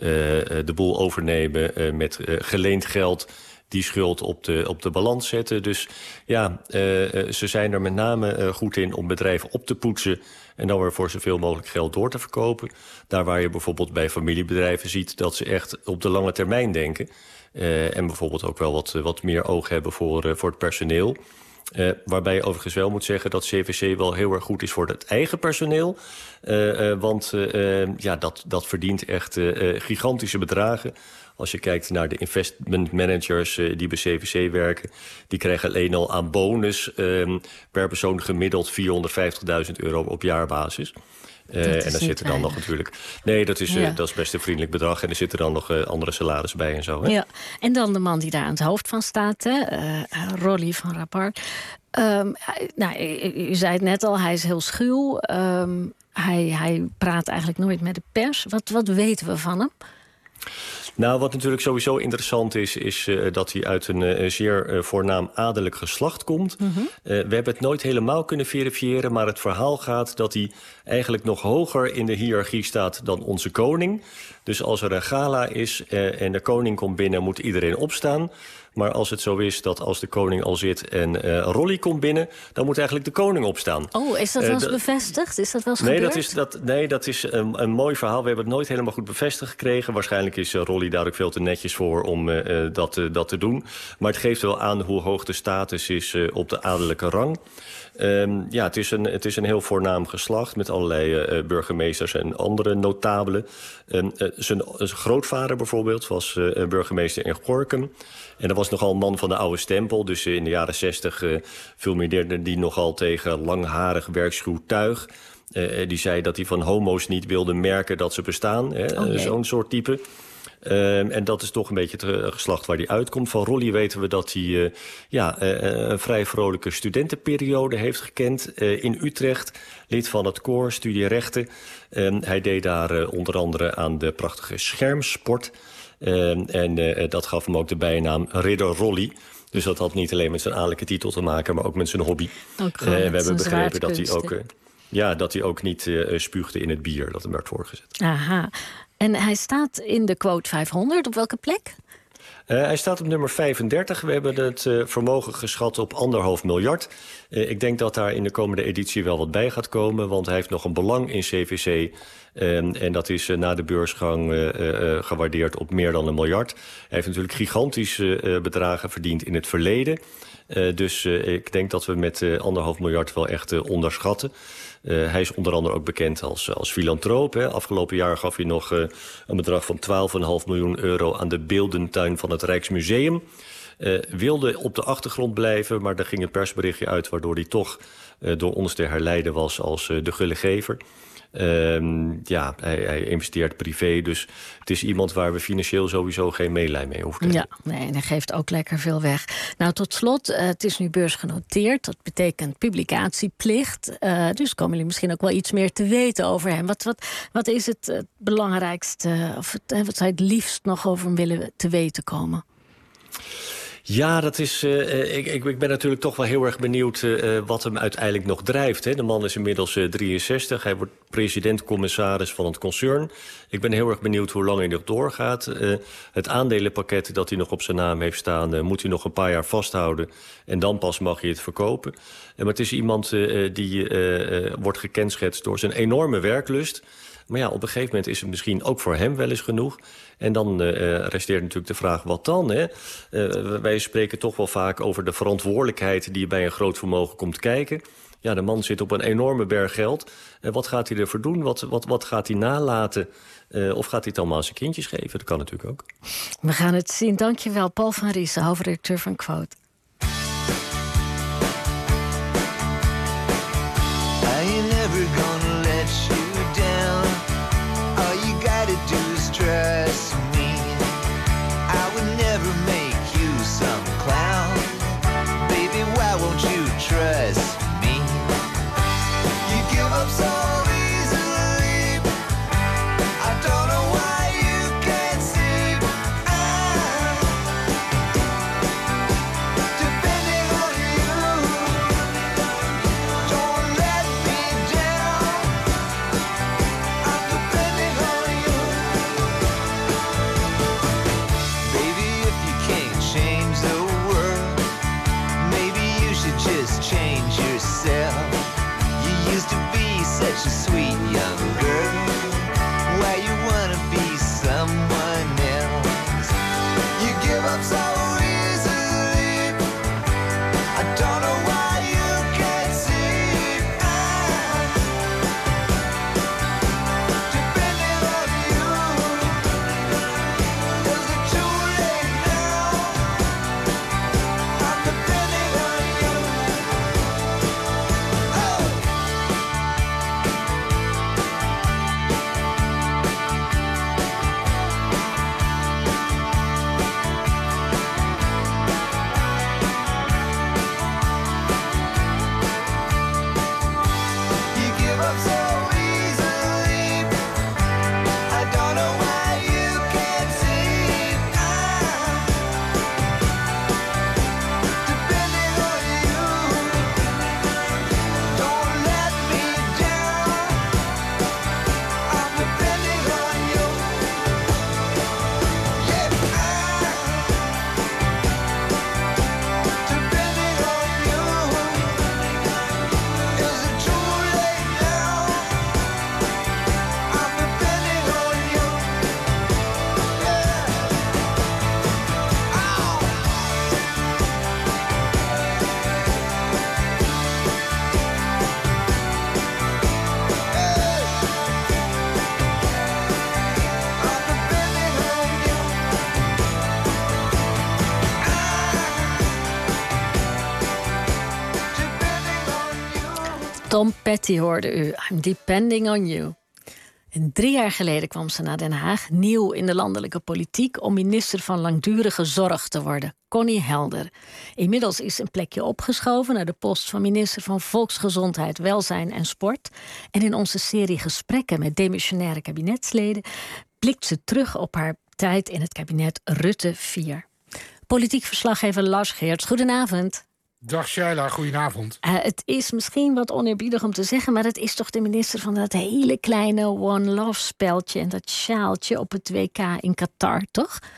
de boel overnemen uh, met uh, geleend geld. Die schuld op de, op de balans zetten. Dus ja, uh, ze zijn er met name uh, goed in om bedrijven op te poetsen en dan weer voor zoveel mogelijk geld door te verkopen. Daar waar je bijvoorbeeld bij familiebedrijven ziet dat ze echt op de lange termijn denken. Uh, en bijvoorbeeld ook wel wat, wat meer oog hebben voor, uh, voor het personeel. Uh, waarbij je overigens wel moet zeggen dat C V C wel heel erg goed is voor het eigen personeel. Uh, uh, want uh, ja, dat, dat verdient echt uh, gigantische bedragen. Als je kijkt naar de investment managers uh, die bij C V C werken, die krijgen alleen al aan bonus uh, per persoon gemiddeld vierhonderdvijftigduizend euro op jaarbasis. Uh, en daar zitten dan nog natuurlijk. Nee, dat is, uh, ja. dat is best een vriendelijk bedrag. En er zitten dan nog uh, andere salarissen bij en zo. Hè? Ja. En dan de man die daar aan het hoofd van staat, hè? Uh, Rolly van Rappard. Um, nou, u, u zei het net al, hij is heel schuw. Um, hij, hij praat eigenlijk nooit met de pers. Wat, wat weten we van hem? Nou, wat natuurlijk sowieso interessant is, is uh, dat hij uit een uh, zeer uh, voornaam adellijk geslacht komt. Mm-hmm. Uh, we hebben het nooit helemaal kunnen verifiëren, maar het verhaal gaat dat hij eigenlijk nog hoger in de hiërarchie staat dan onze koning. Dus als er een gala is uh, en de koning komt binnen, moet iedereen opstaan. Maar als het zo is dat als de koning al zit en uh, Rolly komt binnen, dan moet eigenlijk de koning opstaan. Oh, is dat wel eens uh, bevestigd? Is dat wel eens nee, gebeurd? Dat is, dat, nee, dat is een, een mooi verhaal. We hebben het nooit helemaal goed bevestigd gekregen. Waarschijnlijk is uh, Rolly daar ook veel te netjes voor om uh, dat, uh, dat te doen. Maar het geeft wel aan hoe hoog de status is uh, op de adellijke rang. Um, ja, het is, een, het is een heel voornaam geslacht met allerlei uh, burgemeesters en andere notabelen. Um, uh, zijn, zijn grootvader bijvoorbeeld was uh, burgemeester in Gorinchem. En dat was nogal een man van de oude stempel. Dus uh, in de jaren zestig uh, fulmineerde die nogal tegen langharig werkschuw tuig. Uh, die zei dat hij van homo's niet wilde merken dat ze bestaan. Hè? Oh, nee. Zo'n soort type. Um, en dat is toch een beetje het geslacht waar hij uitkomt. Van Rolly weten we dat hij uh, ja, uh, een vrij vrolijke studentenperiode heeft gekend uh, in Utrecht. Lid van het koor, studie rechten. Um, hij deed daar uh, onder andere aan de prachtige schermsport. Um, en uh, dat gaf hem ook de bijnaam Ridder Rolly. Dus dat had niet alleen met zijn adellijke titel te maken, maar ook met zijn hobby. Ook uh, we hebben begrepen dat hij ook, uh, ja, dat hij ook niet uh, spuugde in het bier dat hem werd voorgezet. Aha. En hij staat in de quote vijfhonderd. Op welke plek? Uh, hij staat op nummer vijfendertig. We hebben het uh, vermogen geschat op anderhalf miljard. Uh, ik denk dat daar in de komende editie wel wat bij gaat komen. Want hij heeft nog een belang in C V C. Um, en dat is uh, na de beursgang uh, uh, gewaardeerd op meer dan een miljard. Hij heeft natuurlijk gigantische uh, bedragen verdiend in het verleden. Uh, dus uh, ik denk dat we met uh, anderhalf miljard wel echt uh, onderschatten. Uh, hij is onder andere ook bekend als, als filantroop. Hè. Afgelopen jaar gaf hij nog uh, een bedrag van twaalf komma vijf miljoen euro aan de beeldentuin van het Rijksmuseum. Uh, wilde op de achtergrond blijven, maar er ging een persberichtje uit waardoor hij toch uh, door ons te herleiden was als uh, de gullegever. Um, ja, hij, hij investeert privé, dus het is iemand waar we financieel sowieso geen meelij mee hoeven te hebben. Ja, nee, en hij geeft ook lekker veel weg. Nou, tot slot, uh, het is nu beursgenoteerd. Dat betekent publicatieplicht. Uh, dus komen jullie misschien ook wel iets meer te weten over hem. Wat, wat, wat is het uh, belangrijkste, of het, wat zou je het liefst nog over hem willen te weten komen? Ja, dat is. Uh, ik, ik, ik ben natuurlijk toch wel heel erg benieuwd uh, wat hem uiteindelijk nog drijft. Hè. De man is inmiddels uh, drieënzestig. Hij wordt president-commissaris van het concern. Ik ben heel erg benieuwd hoe lang hij nog doorgaat. Uh, het aandelenpakket dat hij nog op zijn naam heeft staan, uh, moet hij nog een paar jaar vasthouden. En dan pas mag je het verkopen. Uh, maar het is iemand uh, die uh, uh, wordt gekenschetst door zijn enorme werklust. Maar ja, op een gegeven moment is het misschien ook voor hem wel eens genoeg. En dan uh, resteert natuurlijk de vraag, wat dan? Hè? Uh, wij spreken toch wel vaak over de verantwoordelijkheid die bij een groot vermogen komt kijken. Ja, de man zit op een enorme berg geld. Uh, wat gaat hij ervoor doen? Wat, wat, wat gaat hij nalaten? Uh, of gaat hij het allemaal aan zijn kindjes geven? Dat kan natuurlijk ook. We gaan het zien. Dank je wel, Paul van Riesen, hoofdredacteur van Quote. Trust me, I would never make you some clown. Baby, why won't you trust me? You give up so easily. I don't know why you can't see. I'm depending on you. Don't let me down. I'm depending on you. Change yourself. You used to be such a sweet young girl. Why you wanna be someone else? You give up so easily. I don't know why you can't see. I'm depending on you. Is it too late now? I'm depending on you. Tom Petty hoorde u. I'm depending on you. En drie jaar geleden kwam ze naar Den Haag, nieuw in de landelijke politiek, om minister van Langdurige Zorg te worden. Connie Helder. Inmiddels is een plekje opgeschoven naar de post van minister van Volksgezondheid, Welzijn en Sport. En in onze serie Gesprekken met demissionaire kabinetsleden blikt ze terug op haar tijd in het kabinet Rutte vier. Politiek verslaggever Lars Geerts, goedenavond. Dag Shaila, goedenavond. Uh, het is misschien wat oneerbiedig om te zeggen, maar het is toch de minister van dat hele kleine One Love speltje en dat sjaaltje op het W K in Qatar, toch?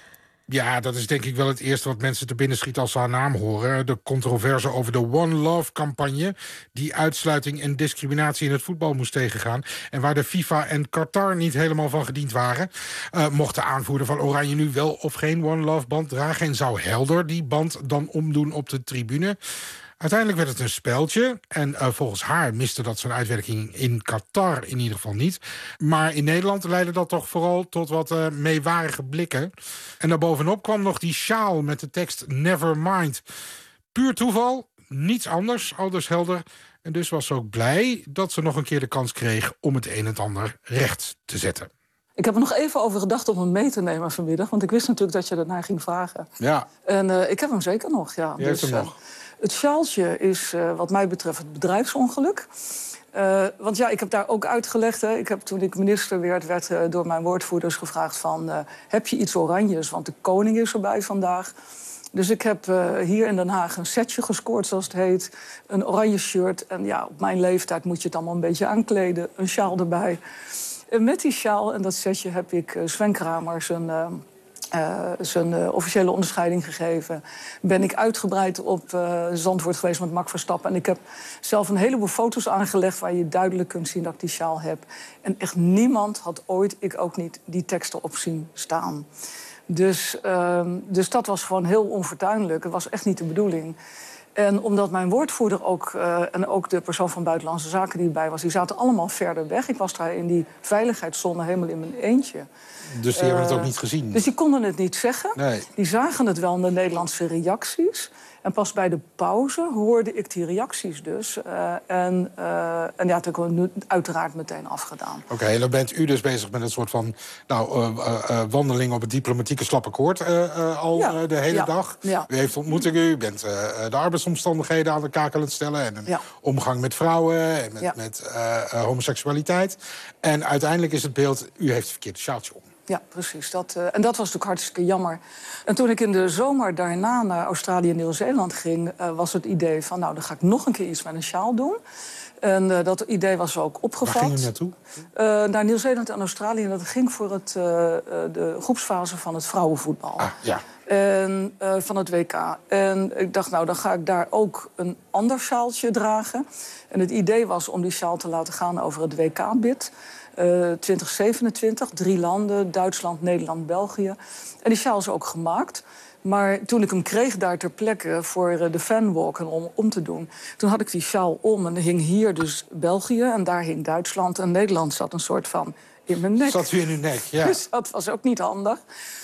Ja, dat is denk ik wel het eerste wat mensen te binnen schiet als ze haar naam horen. De controverse over de One Love-campagne... die uitsluiting en discriminatie in het voetbal moest tegengaan... en waar de FIFA en Qatar niet helemaal van gediend waren. Uh, mocht de aanvoerder van Oranje nu wel of geen One Love-band dragen... en zou Helder die band dan omdoen op de tribune... Uiteindelijk werd het een speltje. En uh, volgens haar miste dat zijn uitwerking in Qatar in ieder geval niet. Maar in Nederland leidde dat toch vooral tot wat uh, meewarige blikken. En daarbovenop kwam nog die sjaal met de tekst Nevermind. Puur toeval, niets anders, aldus Helder. En dus was ze ook blij dat ze nog een keer de kans kreeg... om het een en het ander recht te zetten. Ik heb er nog even over gedacht om hem mee te nemen vanmiddag. Want ik wist natuurlijk dat je daarna ging vragen. Ja. En uh, ik heb hem zeker nog, ja. Je dus, hebt hem nog. Uh, Het sjaaltje is uh, wat mij betreft het bedrijfsongeluk. Uh, want ja, ik heb daar ook uitgelegd. Hè. Ik heb, toen ik minister werd, werd uh, door mijn woordvoerders gevraagd van... Uh, heb je iets oranjes? Want de koning is erbij vandaag. Dus ik heb uh, hier in Den Haag een setje gescoord, zoals het heet. Een oranje shirt. En ja, op mijn leeftijd moet je het allemaal een beetje aankleden. Een sjaal erbij. En met die sjaal en dat setje heb ik uh, Sven Kramer zijn... Uh, Uh, zijn uh, officiële onderscheiding gegeven. Ben ik uitgebreid op uh, Zandvoort geweest met Max Verstappen. En ik heb zelf een heleboel foto's aangelegd... waar je duidelijk kunt zien dat ik die sjaal heb. En echt niemand had ooit, ik ook niet, die tekst erop zien staan. Dus, uh, dus dat was gewoon heel onfortuinlijk. Het was echt niet de bedoeling. En omdat mijn woordvoerder ook, uh, en ook de persoon van Buitenlandse Zaken die erbij was... die zaten allemaal verder weg. Ik was daar in die veiligheidszone helemaal in mijn eentje. Dus die uh, hebben het ook niet gezien? Dus die konden het niet zeggen. Nee. Die zagen het wel in de Nederlandse reacties. En pas bij de pauze hoorde ik die reacties dus. Uh, en, uh, en ja, toen heb ik het uiteraard meteen afgedaan. Oké, okay, en dan bent u dus bezig met een soort van nou, uh, uh, uh, wandeling op het diplomatieke slappe koord uh, uh, al ja. uh, de hele ja. dag. Ja. U heeft ontmoetingen, u bent uh, de arbeidsomstandigheden aan de kaak aan het stellen... en een ja. omgang met vrouwen en met, ja. met uh, uh, homoseksualiteit. En uiteindelijk is het beeld, u heeft het verkeerde sjaaltje om. Ja, precies. Dat, uh, en dat was natuurlijk hartstikke jammer. En toen ik in de zomer daarna naar Australië en Nieuw-Zeeland ging... Uh, was het idee van, nou, dan ga ik nog een keer iets met een sjaal doen. En uh, dat idee was ook opgevat. Waar ging u naartoe? Uh, naar Nieuw-Zeeland en Australië. En dat ging voor het, uh, de groepsfase van het vrouwenvoetbal. Ah, ja. En, uh, van het W K. En ik dacht, nou, dan ga ik daar ook een ander sjaaltje dragen. En het idee was om die sjaal te laten gaan over het W K-bid... Uh, twintig zevenentwintig, drie landen, Duitsland, Nederland, België. En die sjaal is ook gemaakt. Maar toen ik hem kreeg daar ter plekke voor uh, de fanwalk en om, om te doen... toen had ik die sjaal om en er hing hier dus België... en daar hing Duitsland en Nederland zat een soort van in mijn nek. Zat u in uw nek, ja. Dus dat was ook niet handig.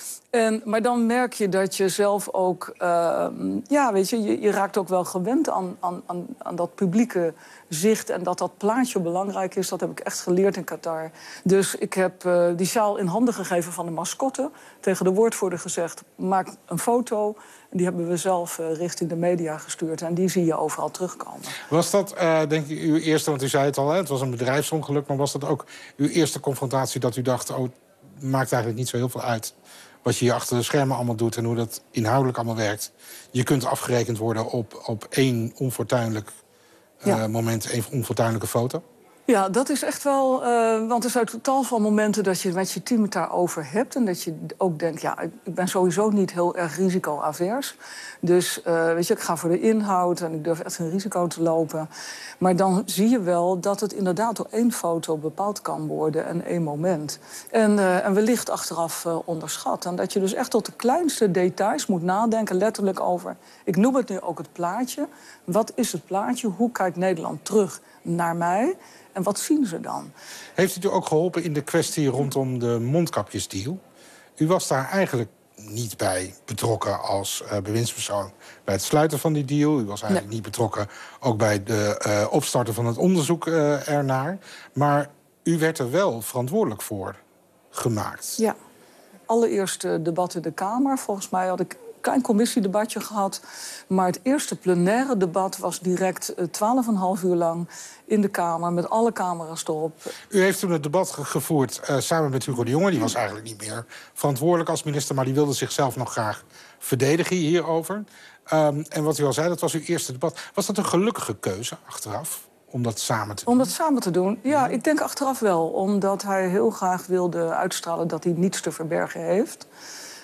En, maar dan merk je dat je zelf ook... Uh, ja, weet je, je, je raakt ook wel gewend aan, aan, aan, aan dat publieke zicht... en dat dat plaatje belangrijk is. Dat heb ik echt geleerd in Qatar. Dus ik heb uh, die sjaal in handen gegeven van de mascotte. Tegen de woordvoerder gezegd, maak een foto. En die hebben we zelf uh, richting de media gestuurd. En die zie je overal terugkomen. Was dat, uh, denk ik, uw eerste... want u zei het al, hè, het was een bedrijfsongeluk... maar was dat ook uw eerste confrontatie dat u dacht... oh, het maakt eigenlijk niet zo heel veel uit... wat je hier achter de schermen allemaal doet en hoe dat inhoudelijk allemaal werkt. Je kunt afgerekend worden op, op één onfortuinlijk uh, ja. moment, één onfortuinlijke foto. Ja, dat is echt wel... Uh, want er zijn totaal van momenten dat je met je team het daarover hebt... en dat je ook denkt, ja, ik ben sowieso niet heel erg risicoavers. Dus, uh, weet je, ik ga voor de inhoud en ik durf echt geen risico te lopen. Maar dan zie je wel dat het inderdaad door één foto bepaald kan worden... en één moment. En, uh, en wellicht achteraf uh, onderschat. En dat je dus echt tot de kleinste details moet nadenken, letterlijk over... ik noem het nu ook het plaatje. Wat is het plaatje? Hoe kijkt Nederland terug naar mij? En wat zien ze dan? Heeft het u ook geholpen in de kwestie rondom de mondkapjesdeal? U was daar eigenlijk niet bij betrokken als uh, bewindspersoon bij het sluiten van die deal. U was eigenlijk nee. niet betrokken ook bij de uh, opstarten van het onderzoek uh, ernaar. Maar u werd er wel verantwoordelijk voor gemaakt. Ja. Allereerste debat in de Kamer. Volgens mij had ik een klein commissiedebatje gehad. Maar het eerste plenaire debat was direct twaalf en een half uur lang in de Kamer, met alle camera's erop. U heeft toen het debat ge gevoerd uh, samen met Hugo de Jonge. Die was eigenlijk niet meer verantwoordelijk als minister, maar die wilde zichzelf nog graag verdedigen hierover. Um, en wat u al zei, dat was uw eerste debat. Was dat een gelukkige keuze achteraf? Om dat samen te doen? Om dat samen te doen? Ja, ik denk achteraf wel. Omdat hij heel graag wilde uitstralen dat hij niets te verbergen heeft.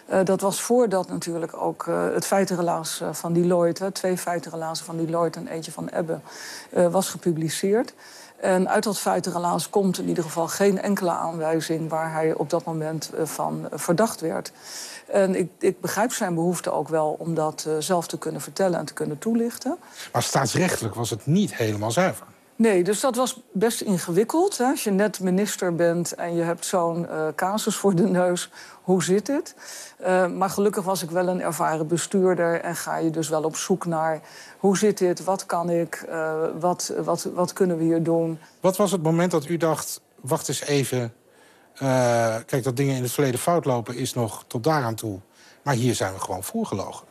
Uh, dat was voordat natuurlijk ook uh, het feitenrelaas uh, van Deloitte... Hè, twee feitenrelazen van Deloitte en eentje van Ebbe, uh, was gepubliceerd. En uit dat feitenrelaas komt in ieder geval geen enkele aanwijzing... waar hij op dat moment uh, van uh, verdacht werd. En ik, ik begrijp zijn behoefte ook wel om dat uh, zelf te kunnen vertellen en te kunnen toelichten. Maar staatsrechtelijk was het niet helemaal zuiver. Nee, dus dat was best ingewikkeld. Hè? Als je net minister bent en je hebt zo'n uh, casus voor de neus, hoe zit het? Uh, maar gelukkig was ik wel een ervaren bestuurder en ga je dus wel op zoek naar hoe zit dit, wat kan ik, uh, wat, wat, wat kunnen we hier doen? Wat was het moment dat u dacht, wacht eens even, uh, kijk, dat dingen in het verleden fout lopen is nog tot daaraan toe. Maar hier zijn we gewoon voorgelogen.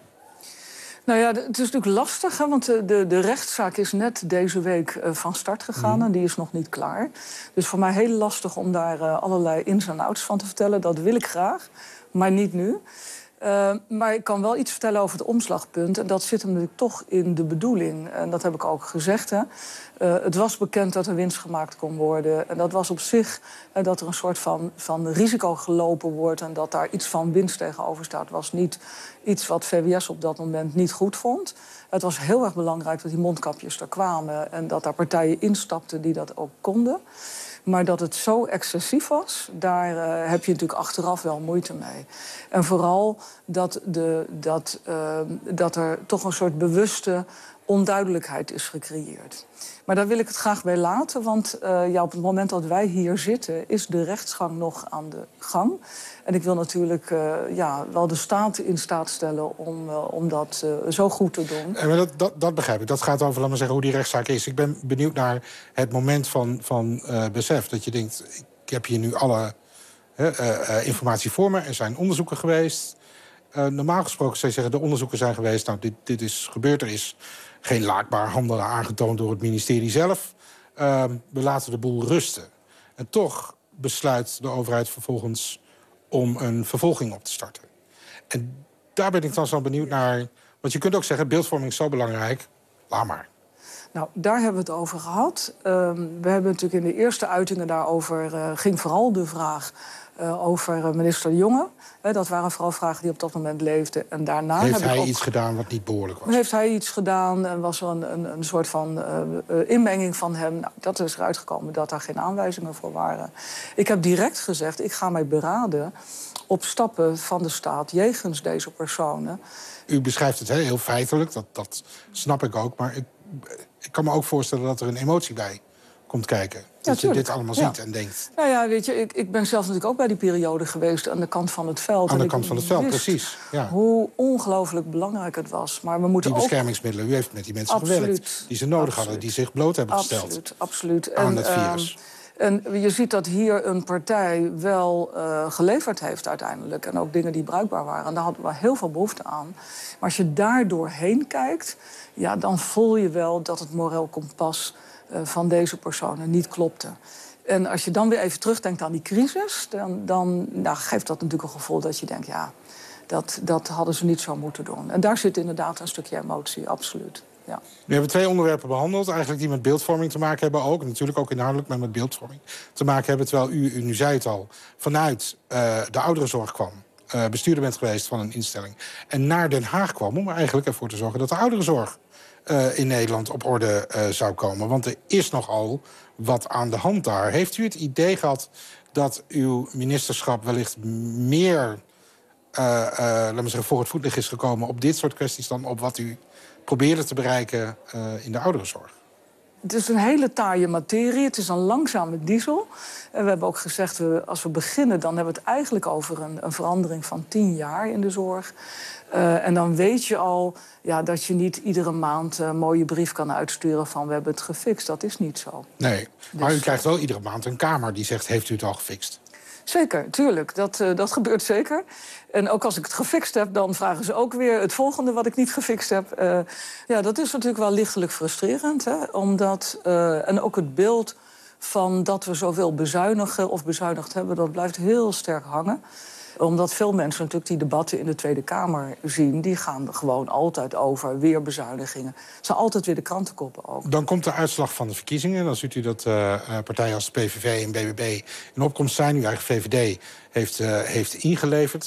Nou ja, het is natuurlijk lastig, hè, want de, de, de rechtszaak is net deze week uh, van start gegaan... Mm. en die is nog niet klaar. Dus voor mij heel lastig om daar uh, allerlei ins en outs van te vertellen. Dat wil ik graag, maar niet nu. Uh, maar ik kan wel iets vertellen over het omslagpunt. En dat zit hem natuurlijk toch in de bedoeling. En dat heb ik ook gezegd. Hè. Uh, het was bekend dat er winst gemaakt kon worden. En dat was op zich uh, dat er een soort van, van risico gelopen wordt... en dat daar iets van winst tegenover staat... was niet iets wat V W S op dat moment niet goed vond. Het was heel erg belangrijk dat die mondkapjes er kwamen... en dat daar partijen instapten die dat ook konden. Maar dat het zo excessief was, daar uh, heb je natuurlijk achteraf wel moeite mee. En vooral dat, de, dat, uh, dat er toch een soort bewuste onduidelijkheid is gecreëerd. Maar daar wil ik het graag bij laten, want uh, ja, op het moment dat wij hier zitten... is de rechtsgang nog aan de gang. En ik wil natuurlijk uh, ja, wel de staat in staat stellen om, uh, om dat uh, zo goed te doen. En dat, dat, dat begrijp ik. Dat gaat over, laat maar zeggen, hoe die rechtszaak is. Ik ben benieuwd naar het moment van, van uh, besef. Dat je denkt, ik heb hier nu alle uh, uh, informatie voor me. Er zijn onderzoeken geweest. Uh, normaal gesproken zou je zeggen, de onderzoeken zijn geweest. Nou, dit, dit is gebeurd. Er is geen laakbaar handelen aangetoond door het ministerie zelf. Uh, we laten de boel rusten. En toch besluit de overheid vervolgens om een vervolging op te starten. En daar ben ik dan zo benieuwd naar. Want je kunt ook zeggen, beeldvorming is zo belangrijk. Laat maar. Nou, daar hebben we het over gehad. Uh, we hebben natuurlijk in de eerste uitingen daarover... Uh, ging vooral de vraag uh, over minister De Jonge. Uh, dat waren vooral vragen die op dat moment leefden. En daarna heeft heb hij ik ook... iets gedaan wat niet behoorlijk was? Heeft hij iets gedaan en was er een, een, een soort van uh, uh, inmenging van hem? Nou, dat is eruit gekomen dat daar geen aanwijzingen voor waren. Ik heb direct gezegd, ik ga mij beraden op stappen van de staat jegens deze personen. U beschrijft het heel feitelijk, dat, dat snap ik ook. Maar ik, ik kan me ook voorstellen dat er een emotie bij komt kijken. Dat ja, je dit allemaal ziet ja. en denkt. Nou ja, weet je, ik, ik ben zelf natuurlijk ook bij die periode geweest aan de kant van het veld. Aan de en kant van het veld, precies. Ja. Hoe ongelooflijk belangrijk het was. Maar we moeten die ook... beschermingsmiddelen, u heeft met die mensen absoluut, gewerkt. Die ze nodig absoluut, hadden, die zich bloot hebben gesteld. Absoluut, absoluut. Aan en, het virus. Uh, en je ziet dat hier een partij wel uh, geleverd heeft uiteindelijk. En ook dingen die bruikbaar waren. En daar hadden we heel veel behoefte aan. Maar als je daar doorheen kijkt, ja, dan voel je wel dat het moreel kompas uh, van deze personen niet klopte. En als je dan weer even terugdenkt aan die crisis, dan, dan nou, geeft dat natuurlijk een gevoel dat je denkt, ja, dat, dat hadden ze niet zo moeten doen. En daar zit inderdaad een stukje emotie, absoluut. Ja. We hebben twee onderwerpen behandeld, eigenlijk die met beeldvorming te maken hebben ook. En natuurlijk ook inhoudelijk, maar met beeldvorming te maken hebben. Terwijl u, u nu zei het al, vanuit uh, de ouderenzorg kwam. Uh, bestuurder bent geweest van een instelling. En naar Den Haag kwam om er eigenlijk ervoor te zorgen dat de ouderenzorg uh, in Nederland op orde uh, zou komen. Want er is nogal wat aan de hand daar. Heeft u het idee gehad dat uw ministerschap wellicht meer uh, uh, laten we zeggen, voor het voetlicht is gekomen op dit soort kwesties dan op wat u probeerde te bereiken uh, in de ouderenzorg? Het is een hele taaie materie. Het is een langzame diesel. En we hebben ook gezegd, we, als we beginnen, dan hebben we het eigenlijk over een, een verandering van tien jaar in de zorg. Uh, en dan weet je al ja, dat je niet iedere maand een mooie brief kan uitsturen van we hebben het gefixt. Dat is niet zo. Nee, maar dus... u krijgt wel iedere maand een kamer die zegt, heeft u het al gefixt? Zeker, tuurlijk. Dat, uh, dat gebeurt zeker. En ook als ik het gefixt heb, dan vragen ze ook weer het volgende wat ik niet gefixt heb. Uh, ja, dat is natuurlijk wel lichtelijk frustrerend. Hè? Omdat, uh, en ook het beeld van dat we zoveel bezuinigen of bezuinigd hebben, dat blijft heel sterk hangen. Omdat veel mensen natuurlijk die debatten in de Tweede Kamer zien, die gaan gewoon altijd over weer bezuinigingen. Het zijn altijd weer de krantenkoppen ook. Dan komt de uitslag van de verkiezingen. Dan ziet u dat uh, partijen als de P V V en B B B in opkomst zijn. Uw eigen V V D heeft, uh, heeft ingeleverd.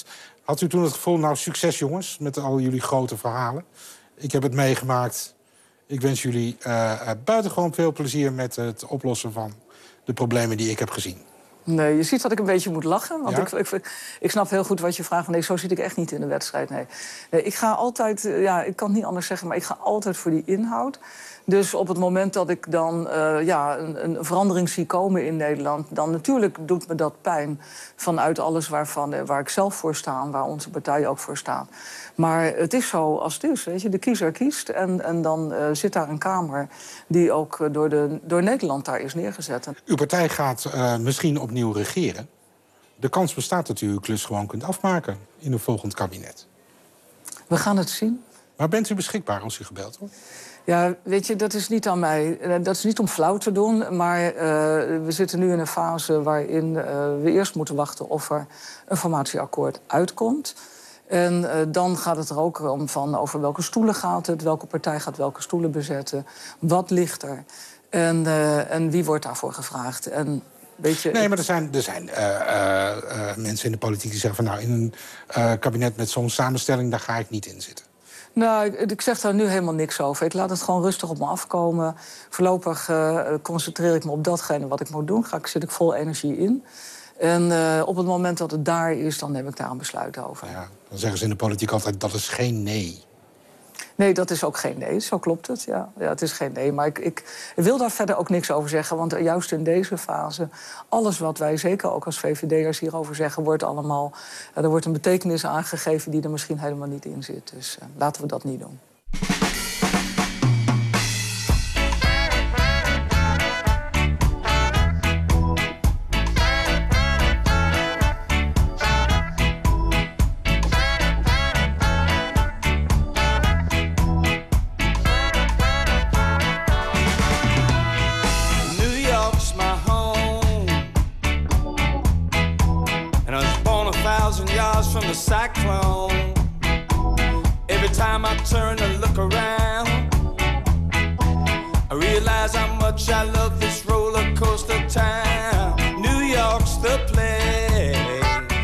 Had u toen het gevoel, nou, succes jongens, met al jullie grote verhalen. Ik heb het meegemaakt. Ik wens jullie uh, buitengewoon veel plezier met het oplossen van de problemen die ik heb gezien. Nee, je ziet dat ik een beetje moet lachen. Want ja? ik, ik, ik snap heel goed wat je vraagt. Nee, zo zit ik echt niet in de wedstrijd. Nee. nee ik ga altijd, ja, ik kan het niet anders zeggen, maar ik ga altijd voor die inhoud. Dus op het moment dat ik dan uh, ja, een, een verandering zie komen in Nederland, dan natuurlijk doet me dat pijn vanuit alles waarvan, uh, waar ik zelf voor sta, waar onze partij ook voor staat. Maar het is zo als het is, weet je. De kiezer kiest en, en dan uh, zit daar een Kamer die ook uh, door, de, door Nederland daar is neergezet. Uw partij gaat uh, misschien opnieuw regeren. De kans bestaat dat u uw klus gewoon kunt afmaken in een volgend kabinet. We gaan het zien. Maar bent u beschikbaar als u gebeld wordt? Ja, weet je, dat is niet aan mij. Dat is niet om flauw te doen, maar uh, we zitten nu in een fase waarin uh, we eerst moeten wachten of er een formatieakkoord uitkomt. En uh, dan gaat het er ook om van over welke stoelen gaat het, welke partij gaat welke stoelen bezetten, wat ligt er en, uh, en wie wordt daarvoor gevraagd. En weet je, nee, maar er zijn, er zijn uh, uh, uh, mensen in de politiek die zeggen van nou, in een uh, kabinet met zo'n samenstelling, daar ga ik niet in zitten. Nou, ik, ik zeg daar nu helemaal niks over. Ik laat het gewoon rustig op me afkomen. Voorlopig uh, concentreer ik me op datgene wat ik moet doen. Ga ik, zit ik vol energie in. En uh, op het moment dat het daar is, dan neem ik daar een besluit over. Ja, dan zeggen ze in de politiek altijd, dat is geen nee. Nee, dat is ook geen nee. Zo klopt het, ja. Ja, het is geen nee. Maar ik, ik wil daar verder ook niks over zeggen. Want juist in deze fase, alles wat wij, zeker ook als V V D'ers hierover zeggen, wordt allemaal, uh, er wordt een betekenis aangegeven die er misschien helemaal niet in zit. Dus uh, laten we dat niet doen. From the cyclone, every time I turn to look around, I realize how much I love this roller coaster town. New York's the place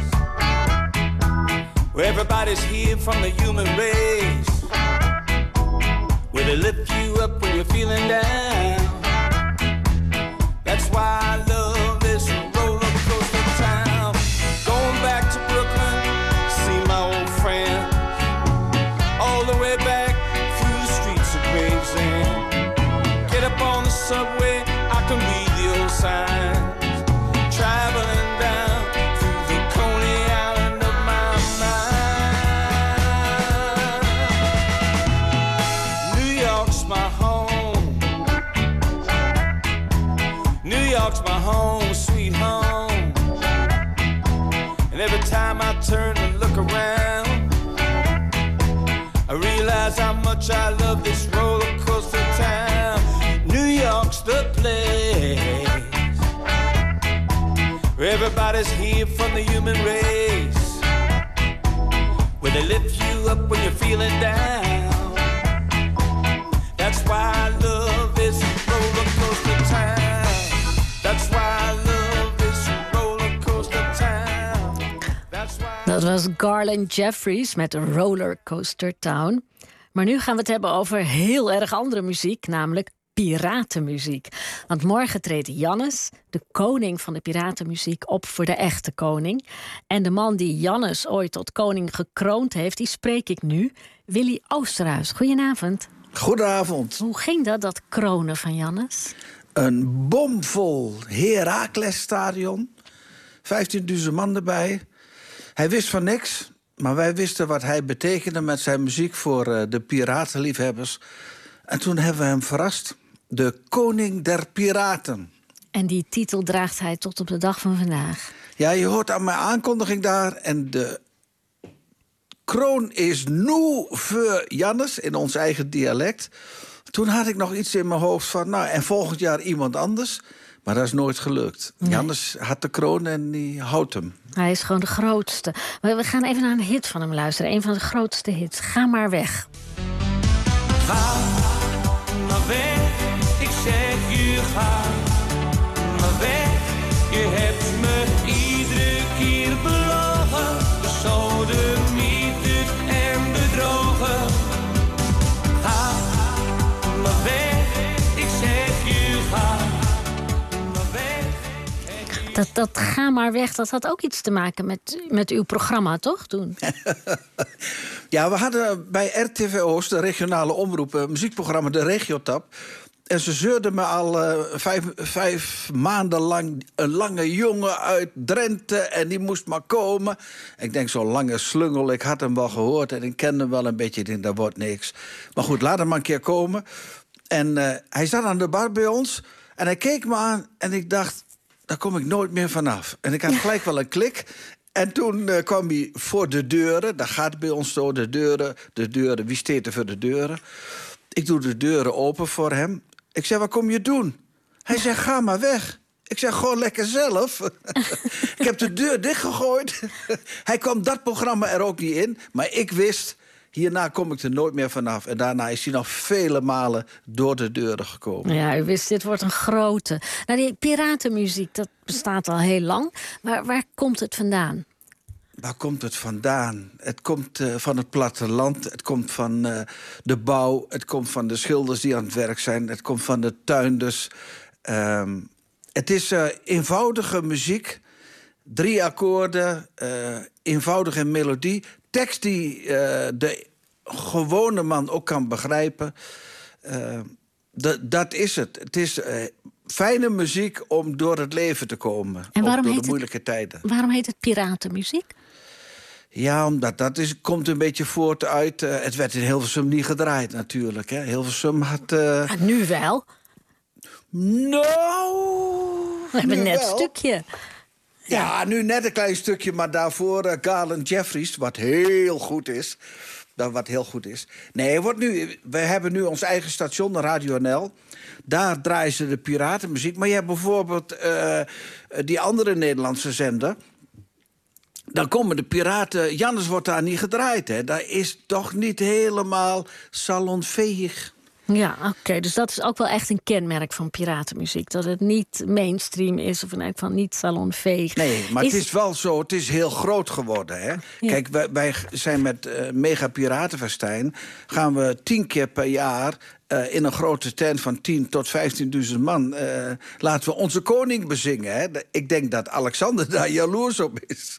where everybody's here from the human race, where they lift you up when you're feeling down. That's why I love this roller coaster town. Going back to Brooklyn, my old friend, all the way back through the streets of Gravesend. Get up on the subway, I can read the old signs, traveling down through the Coney Island of my mind. New York's my home, New York's my home, sweet home. And every time I turn and look around, I realize how much I love this roller coaster town. New York's the place where everybody's here from the human race, where they lift you up when you're feeling down. That's why I love this roller coaster town. That's why I love this roller coaster town. That's why. Dat was Garland Jeffries met Roller Coaster Town. Maar nu gaan we het hebben over heel erg andere muziek, namelijk piratenmuziek. Want morgen treedt Jannes, de koning van de piratenmuziek, op voor de echte koning. En de man die Jannes ooit tot koning gekroond heeft, die spreek ik nu, Willy Oosterhuis. Goedenavond. Goedenavond. Hoe ging dat, dat kronen van Jannes? Een bomvol Heracles-stadion. vijftienduizend man erbij. Hij wist van niks, maar wij wisten wat hij betekende met zijn muziek voor uh, de piratenliefhebbers. En toen hebben we hem verrast. De koning der piraten. En die titel draagt hij tot op de dag van vandaag. Ja, je hoort aan mijn aankondiging daar. En de kroon is nu voor Jannes in ons eigen dialect. Toen had ik nog iets in mijn hoofd van, nou, en volgend jaar iemand anders. Maar dat is nooit gelukt. Nee. Jannes had de kroon en die houdt hem. Hij is gewoon de grootste. Maar we gaan even naar een hit van hem luisteren. Een van de grootste hits. Ga maar weg. Ga maar weg, ik zeg je ga maar weg. Je hebt me iedere keer belogen, we zouden Dat, dat Ga maar weg, dat had ook iets te maken met, met uw programma, toch, toen? Ja, we hadden bij R T V Oost, de regionale omroep, een muziekprogramma, de Regiotap. En ze zeurden me al uh, vijf, vijf maanden lang een lange jongen uit Drenthe en die moest maar komen. Ik denk, zo'n lange slungel, ik had hem wel gehoord en ik kende hem wel een beetje. Ik denk, dat wordt niks. Maar goed, laat hem maar een keer komen. En uh, hij zat aan de bar bij ons en hij keek me aan en ik dacht, daar kom ik nooit meer vanaf. En ik had gelijk wel een klik. En toen uh, kwam hij voor de deuren. Dat gaat bij ons zo, de deuren, de deuren. Wie steekt er voor de deuren? Ik doe de deuren open voor hem. Ik zeg, wat kom je doen? Hij zegt, ga maar weg. Ik zeg, gewoon lekker zelf. Ik heb de deur dichtgegooid. Hij kwam dat programma er ook niet in. Maar ik wist, hierna kom ik er nooit meer vanaf. En daarna is hij nog vele malen door de deuren gekomen. Ja, u wist, dit wordt een grote. Nou, die piratenmuziek, dat bestaat al heel lang. Maar waar komt het vandaan? Waar komt het vandaan? Het komt uh, van het platteland, het komt van uh, de bouw... het komt van de schilders die aan het werk zijn... het komt van de tuinders. Um, het is uh, eenvoudige muziek, drie akkoorden, uh, eenvoudige melodie... tekst die uh, de gewone man ook kan begrijpen. Uh, dat is het. Het is uh, fijne muziek om door het leven te komen. En waarom ook door heet de moeilijke het, tijden. Waarom heet het piratenmuziek? Ja, omdat dat is, komt een beetje voort uit... Uh, het werd in Hilversum niet gedraaid natuurlijk. Hè. Hilversum had... Uh... Ja, nu wel. Nou... We hebben net een wel. stukje. Ja, ja, nu net een klein stukje, maar daarvoor uh, Garland Jeffries... wat heel goed is. Dat wat heel goed is. Nee, wordt nu, we hebben nu ons eigen station, de Radio N L. Daar draaien ze de piratenmuziek. Maar je hebt bijvoorbeeld uh, die andere Nederlandse zender... Dan komen de piraten... Jannes wordt daar niet gedraaid, hè. Dat is toch niet helemaal salonveeg. Ja, oké. Okay. Dus dat is ook wel echt een kenmerk van piratenmuziek. Dat het niet mainstream is of in elk geval niet salonveeg. Nee, maar is... het is wel zo, het is heel groot geworden, hè. Ja. Kijk, wij, wij zijn met uh, Mega Piratenfestijn... gaan we tien keer per jaar... Uh, in een grote tent van tien tot vijftienduizend man... Uh, laten we onze koning bezingen, hè. Ik denk dat Alexander daar jaloers op is.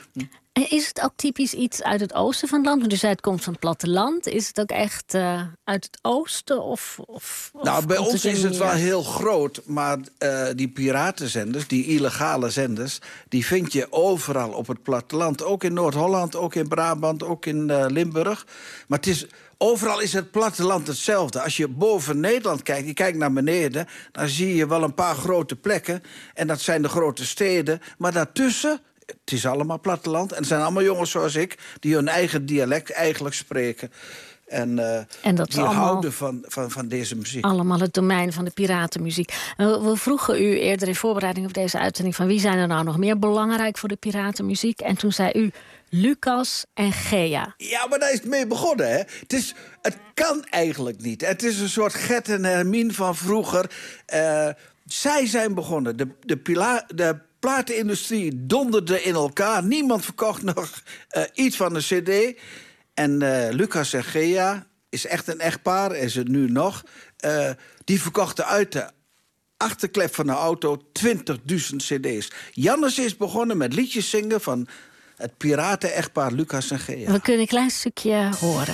Is het ook typisch iets uit het oosten van het land? Want u zei het komt van het platteland. Is het ook echt uh, uit het oosten? Of, of, nou, of bij ons het is het meer... wel heel groot. Maar uh, die piratenzenders, die illegale zenders... die vind je overal op het platteland. Ook in Noord-Holland, ook in Brabant, ook in uh, Limburg. Maar het is... Overal is het platteland hetzelfde. Als je boven Nederland kijkt, je kijkt naar beneden... dan zie je wel een paar grote plekken. En dat zijn de grote steden. Maar daartussen, het is allemaal platteland. En het zijn allemaal jongens zoals ik... die hun eigen dialect eigenlijk spreken. En, uh, en dat die allemaal... houden van, van, van deze muziek. Allemaal het domein van de piratenmuziek. We vroegen u eerder in voorbereiding op deze uitzending... van wie zijn er nou nog meer belangrijk voor de piratenmuziek? En toen zei u... Lucas en Gea. Ja, maar daar is het mee begonnen, hè. Het, is, het kan eigenlijk niet. Het is een soort Gert en Hermine van vroeger. Uh, zij zijn begonnen. De, de, pila, de platenindustrie donderde in elkaar. Niemand verkocht nog uh, iets van een cd. En uh, Lucas en Gea is echt een echtpaar, is het nu nog. Uh, die verkochten uit de achterklep van de auto twintigduizend cd's. Jannes is begonnen met liedjes zingen van... het piraten-echtpaar Lucas en Gea. We kunnen een klein stukje horen.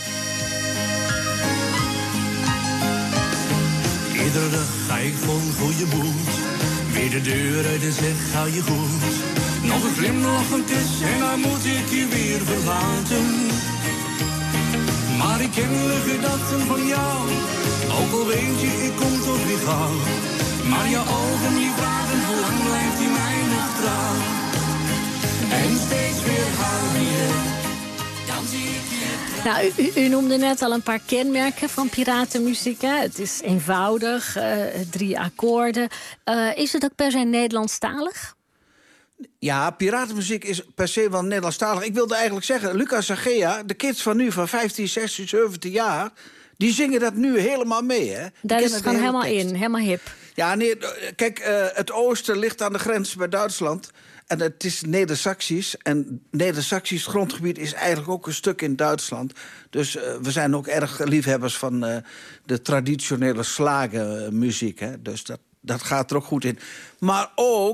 Iedere dag ga ik vol goede moed. Weer de deur uit en zeg, hou je goed. Nog een glimlach, een kus en dan moet ik je weer verlaten. Maar ik ken de gedachten van jou. Ook al weet je, ik kom toch weer gauw. Maar je ogen die vragen, hoe lang blijft hij mij nog trouw? En steeds weer hou je, dan zie ik je. Nou, u, u noemde net al een paar kenmerken van piratenmuziek. Hè? Het is eenvoudig, uh, drie akkoorden. Uh, is het ook per se Nederlandstalig? Ja, piratenmuziek is per se wel Nederlandstalig. Ik wilde eigenlijk zeggen, Lucas en Gea, de kids van nu van vijftien, zestien, zeventien jaar... die zingen dat nu helemaal mee, hè? Daar is het gewoon helemaal tekst. in, helemaal hip. Ja, nee, kijk, uh, het oosten ligt aan de grens bij Duitsland... En het is Neder-Saxisch. En Neder-Saxisch grondgebied is eigenlijk ook een stuk in Duitsland. Dus uh, we zijn ook erg liefhebbers van uh, de traditionele slagermuziek. Hè? Dus dat, dat gaat er ook goed in. Maar ook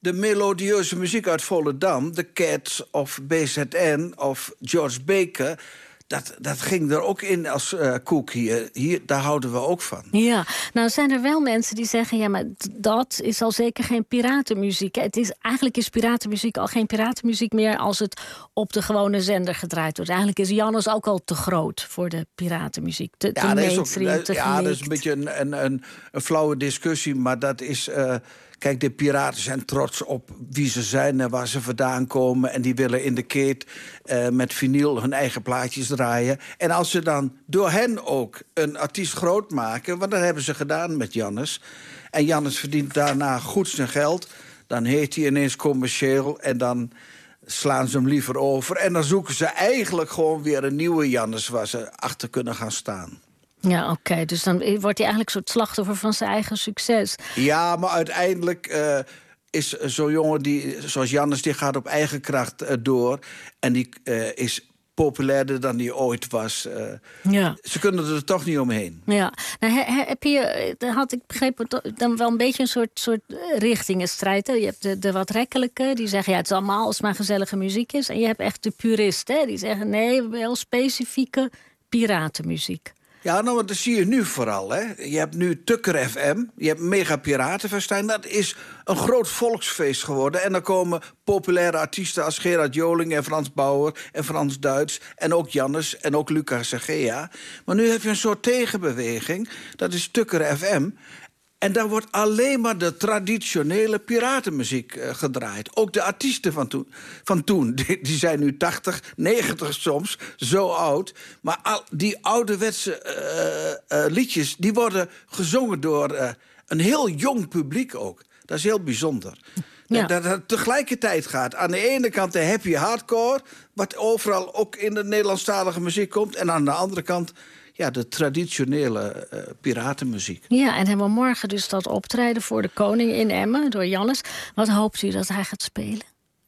de melodieuze muziek uit Volendam, de Cats of B Z N of George Baker, dat, dat ging er ook in als uh, koek hier. hier. Daar houden we ook van. Ja, nou zijn er wel mensen die zeggen, ja, maar dat is al zeker geen piratenmuziek. Het is, eigenlijk is piratenmuziek al geen piratenmuziek meer als het op de gewone zender gedraaid wordt. Eigenlijk is Jannes ook al te groot voor de piratenmuziek. Te, te ja, mainstream, dat is ook, te ja, dat is gelikt. een beetje een, een, een, een flauwe discussie, maar dat is... Uh, Kijk, de piraten zijn trots op wie ze zijn en waar ze vandaan komen. En die willen in de keet uh, met vinyl hun eigen plaatjes draaien. En als ze dan door hen ook een artiest groot maken, want dat hebben ze gedaan met Jannes. En Jannes verdient daarna goed zijn geld. Dan heet hij ineens commercieel en dan slaan ze hem liever over. En dan zoeken ze eigenlijk gewoon weer een nieuwe Jannes waar ze achter kunnen gaan staan. Ja, oké. Okay. Dus dan wordt hij eigenlijk een soort slachtoffer van zijn eigen succes. Ja, maar uiteindelijk uh, is zo'n jongen die, zoals Jannes, die gaat op eigen kracht uh, door. En die uh, is populairder dan die ooit was. Uh, ja. Ze kunnen er toch niet omheen. Ja. Nou, he, he, heb je, had ik begrepen, dan wel een beetje een soort, soort richtingenstrijd. Hè? Je hebt de, de wat rekkelijke, die zeggen, ja, het is allemaal als het maar gezellige muziek is. En je hebt echt de puristen, hè? Die zeggen, nee, we hebben heel specifieke piratenmuziek. Ja, nou, dat zie je nu vooral. Hè. Je hebt nu Tukker F M, je hebt Mega Piratenfestijn. Dat is een groot volksfeest geworden. En dan komen populaire artiesten als Gerard Joling en Frans Bauer en Frans Duits. En ook Jannes en ook Lucas Segea. Maar nu heb je een soort tegenbeweging. Dat is Tukker F M. En daar wordt alleen maar de traditionele piratenmuziek uh, gedraaid. Ook de artiesten van toen, van toen die, die zijn nu tachtig, negentig soms, zo oud. Maar al die ouderwetse uh, uh, liedjes, die worden gezongen door uh, een heel jong publiek ook. Dat is heel bijzonder. Ja. Dat het tegelijkertijd gaat. Aan de ene kant de happy hardcore, wat overal ook in de Nederlandstalige muziek komt. En aan de andere kant, ja, de traditionele uh, piratenmuziek. Ja, en hebben we morgen dus dat optreden voor de koning in Emmen door Jannes. Wat hoopt u dat hij gaat spelen?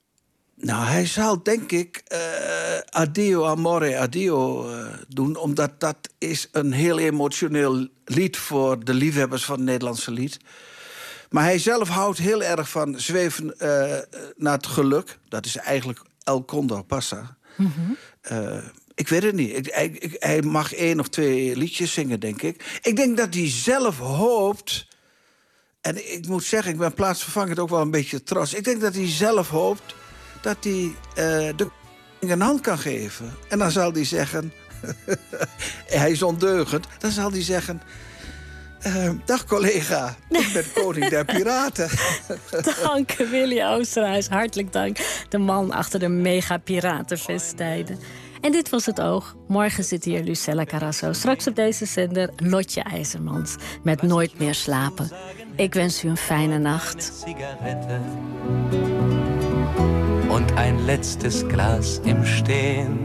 Nou, hij zal denk ik uh, Addio Amore Addio uh, doen. Omdat dat is een heel emotioneel lied voor de liefhebbers van het Nederlandse lied. Maar hij zelf houdt heel erg van zweven uh, naar het geluk. Dat is eigenlijk El Condor Passa. Mm-hmm. Uh, Ik weet het niet. Ik, ik, hij mag één of twee liedjes zingen, denk ik. Ik denk dat hij zelf hoopt... En ik moet zeggen, ik ben plaatsvervangend ook wel een beetje trots. Ik denk dat hij zelf hoopt dat hij uh, de koning een hand kan geven. En dan zal hij zeggen... hij is ondeugend. Dan zal hij zeggen... Uh, dag collega, ik ben koning der piraten. Dank, Willy Oosterhuis. Hartelijk dank. De man achter de mega piratenfestijden. En dit was Het Oog. Morgen zit hier Lucella Carrasso. Straks op deze zender Lotje IJzermans. Met Nooit meer slapen. Ik wens u een fijne nacht. Und ein letztes Glas im Stehen.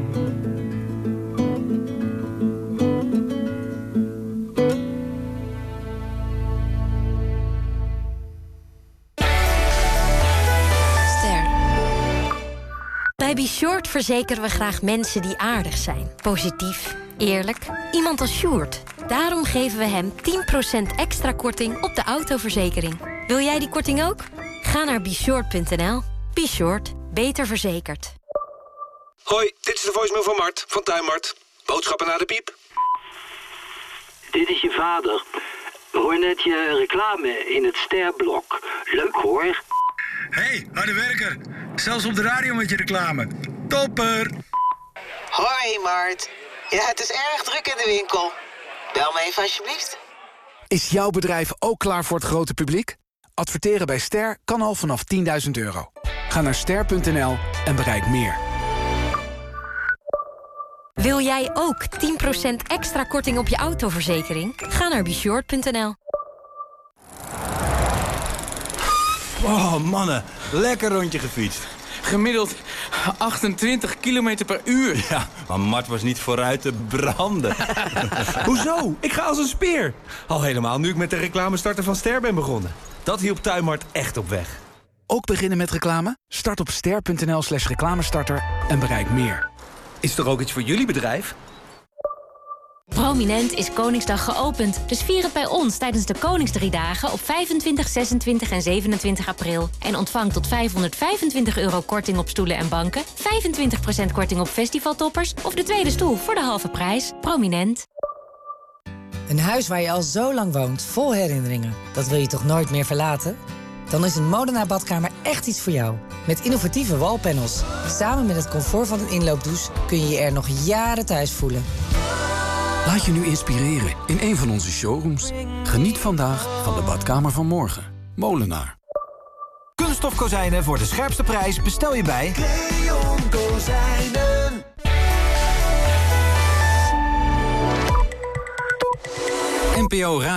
Bij Be Short verzekeren we graag mensen die aardig zijn. Positief, eerlijk, iemand als Sjoerd. Daarom geven we hem tien procent extra korting op de autoverzekering. Wil jij die korting ook? Ga naar be short punt n l. Be Short, beter verzekerd. Hoi, dit is de voicemail van Mart, van Tuinmart. Boodschappen naar de piep. Dit is je vader. We hoorden net je reclame in het Sterblok. Leuk hoor. Hé, hey, harde werker. Zelfs op de radio met je reclame. Topper! Hoi Mart. Ja, het is erg druk in de winkel. Bel me even alsjeblieft. Is jouw bedrijf ook klaar voor het grote publiek? Adverteren bij Ster kan al vanaf tienduizend euro. Ga naar ster punt n l en bereik meer. Wil jij ook tien procent extra korting op je autoverzekering? Ga naar be short punt n l. Oh, mannen. Lekker rondje gefietst. Gemiddeld achtentwintig kilometer per uur. Ja, maar Mart was niet vooruit te branden. Hoezo? Ik ga als een speer. Al helemaal nu ik met de reclamestarter van Ster ben begonnen. Dat hielp Tuinmart echt op weg. Ook beginnen met reclame? Start op ster punt n l slash reclamestarter en bereik meer. Is er ook iets voor jullie bedrijf? Prominent is Koningsdag geopend, dus vier het bij ons tijdens de Koningsdriedagen op vijfentwintig, zesentwintig en zevenentwintig april. En ontvang tot vijfhonderdvijfentwintig euro korting op stoelen en banken, vijfentwintig procent korting op festivaltoppers of de tweede stoel voor de halve prijs. Prominent. Een huis waar je al zo lang woont, vol herinneringen. Dat wil je toch nooit meer verlaten? Dan is een Modena badkamer echt iets voor jou. Met innovatieve wallpanels. Samen met het comfort van een inloopdouche kun je je er nog jaren thuis voelen. Laat je nu inspireren in een van onze showrooms. Geniet vandaag van de badkamer van morgen. Molenaar. Kunststof kozijnen voor de scherpste prijs bestel je bij Leon Kozijnen. N P O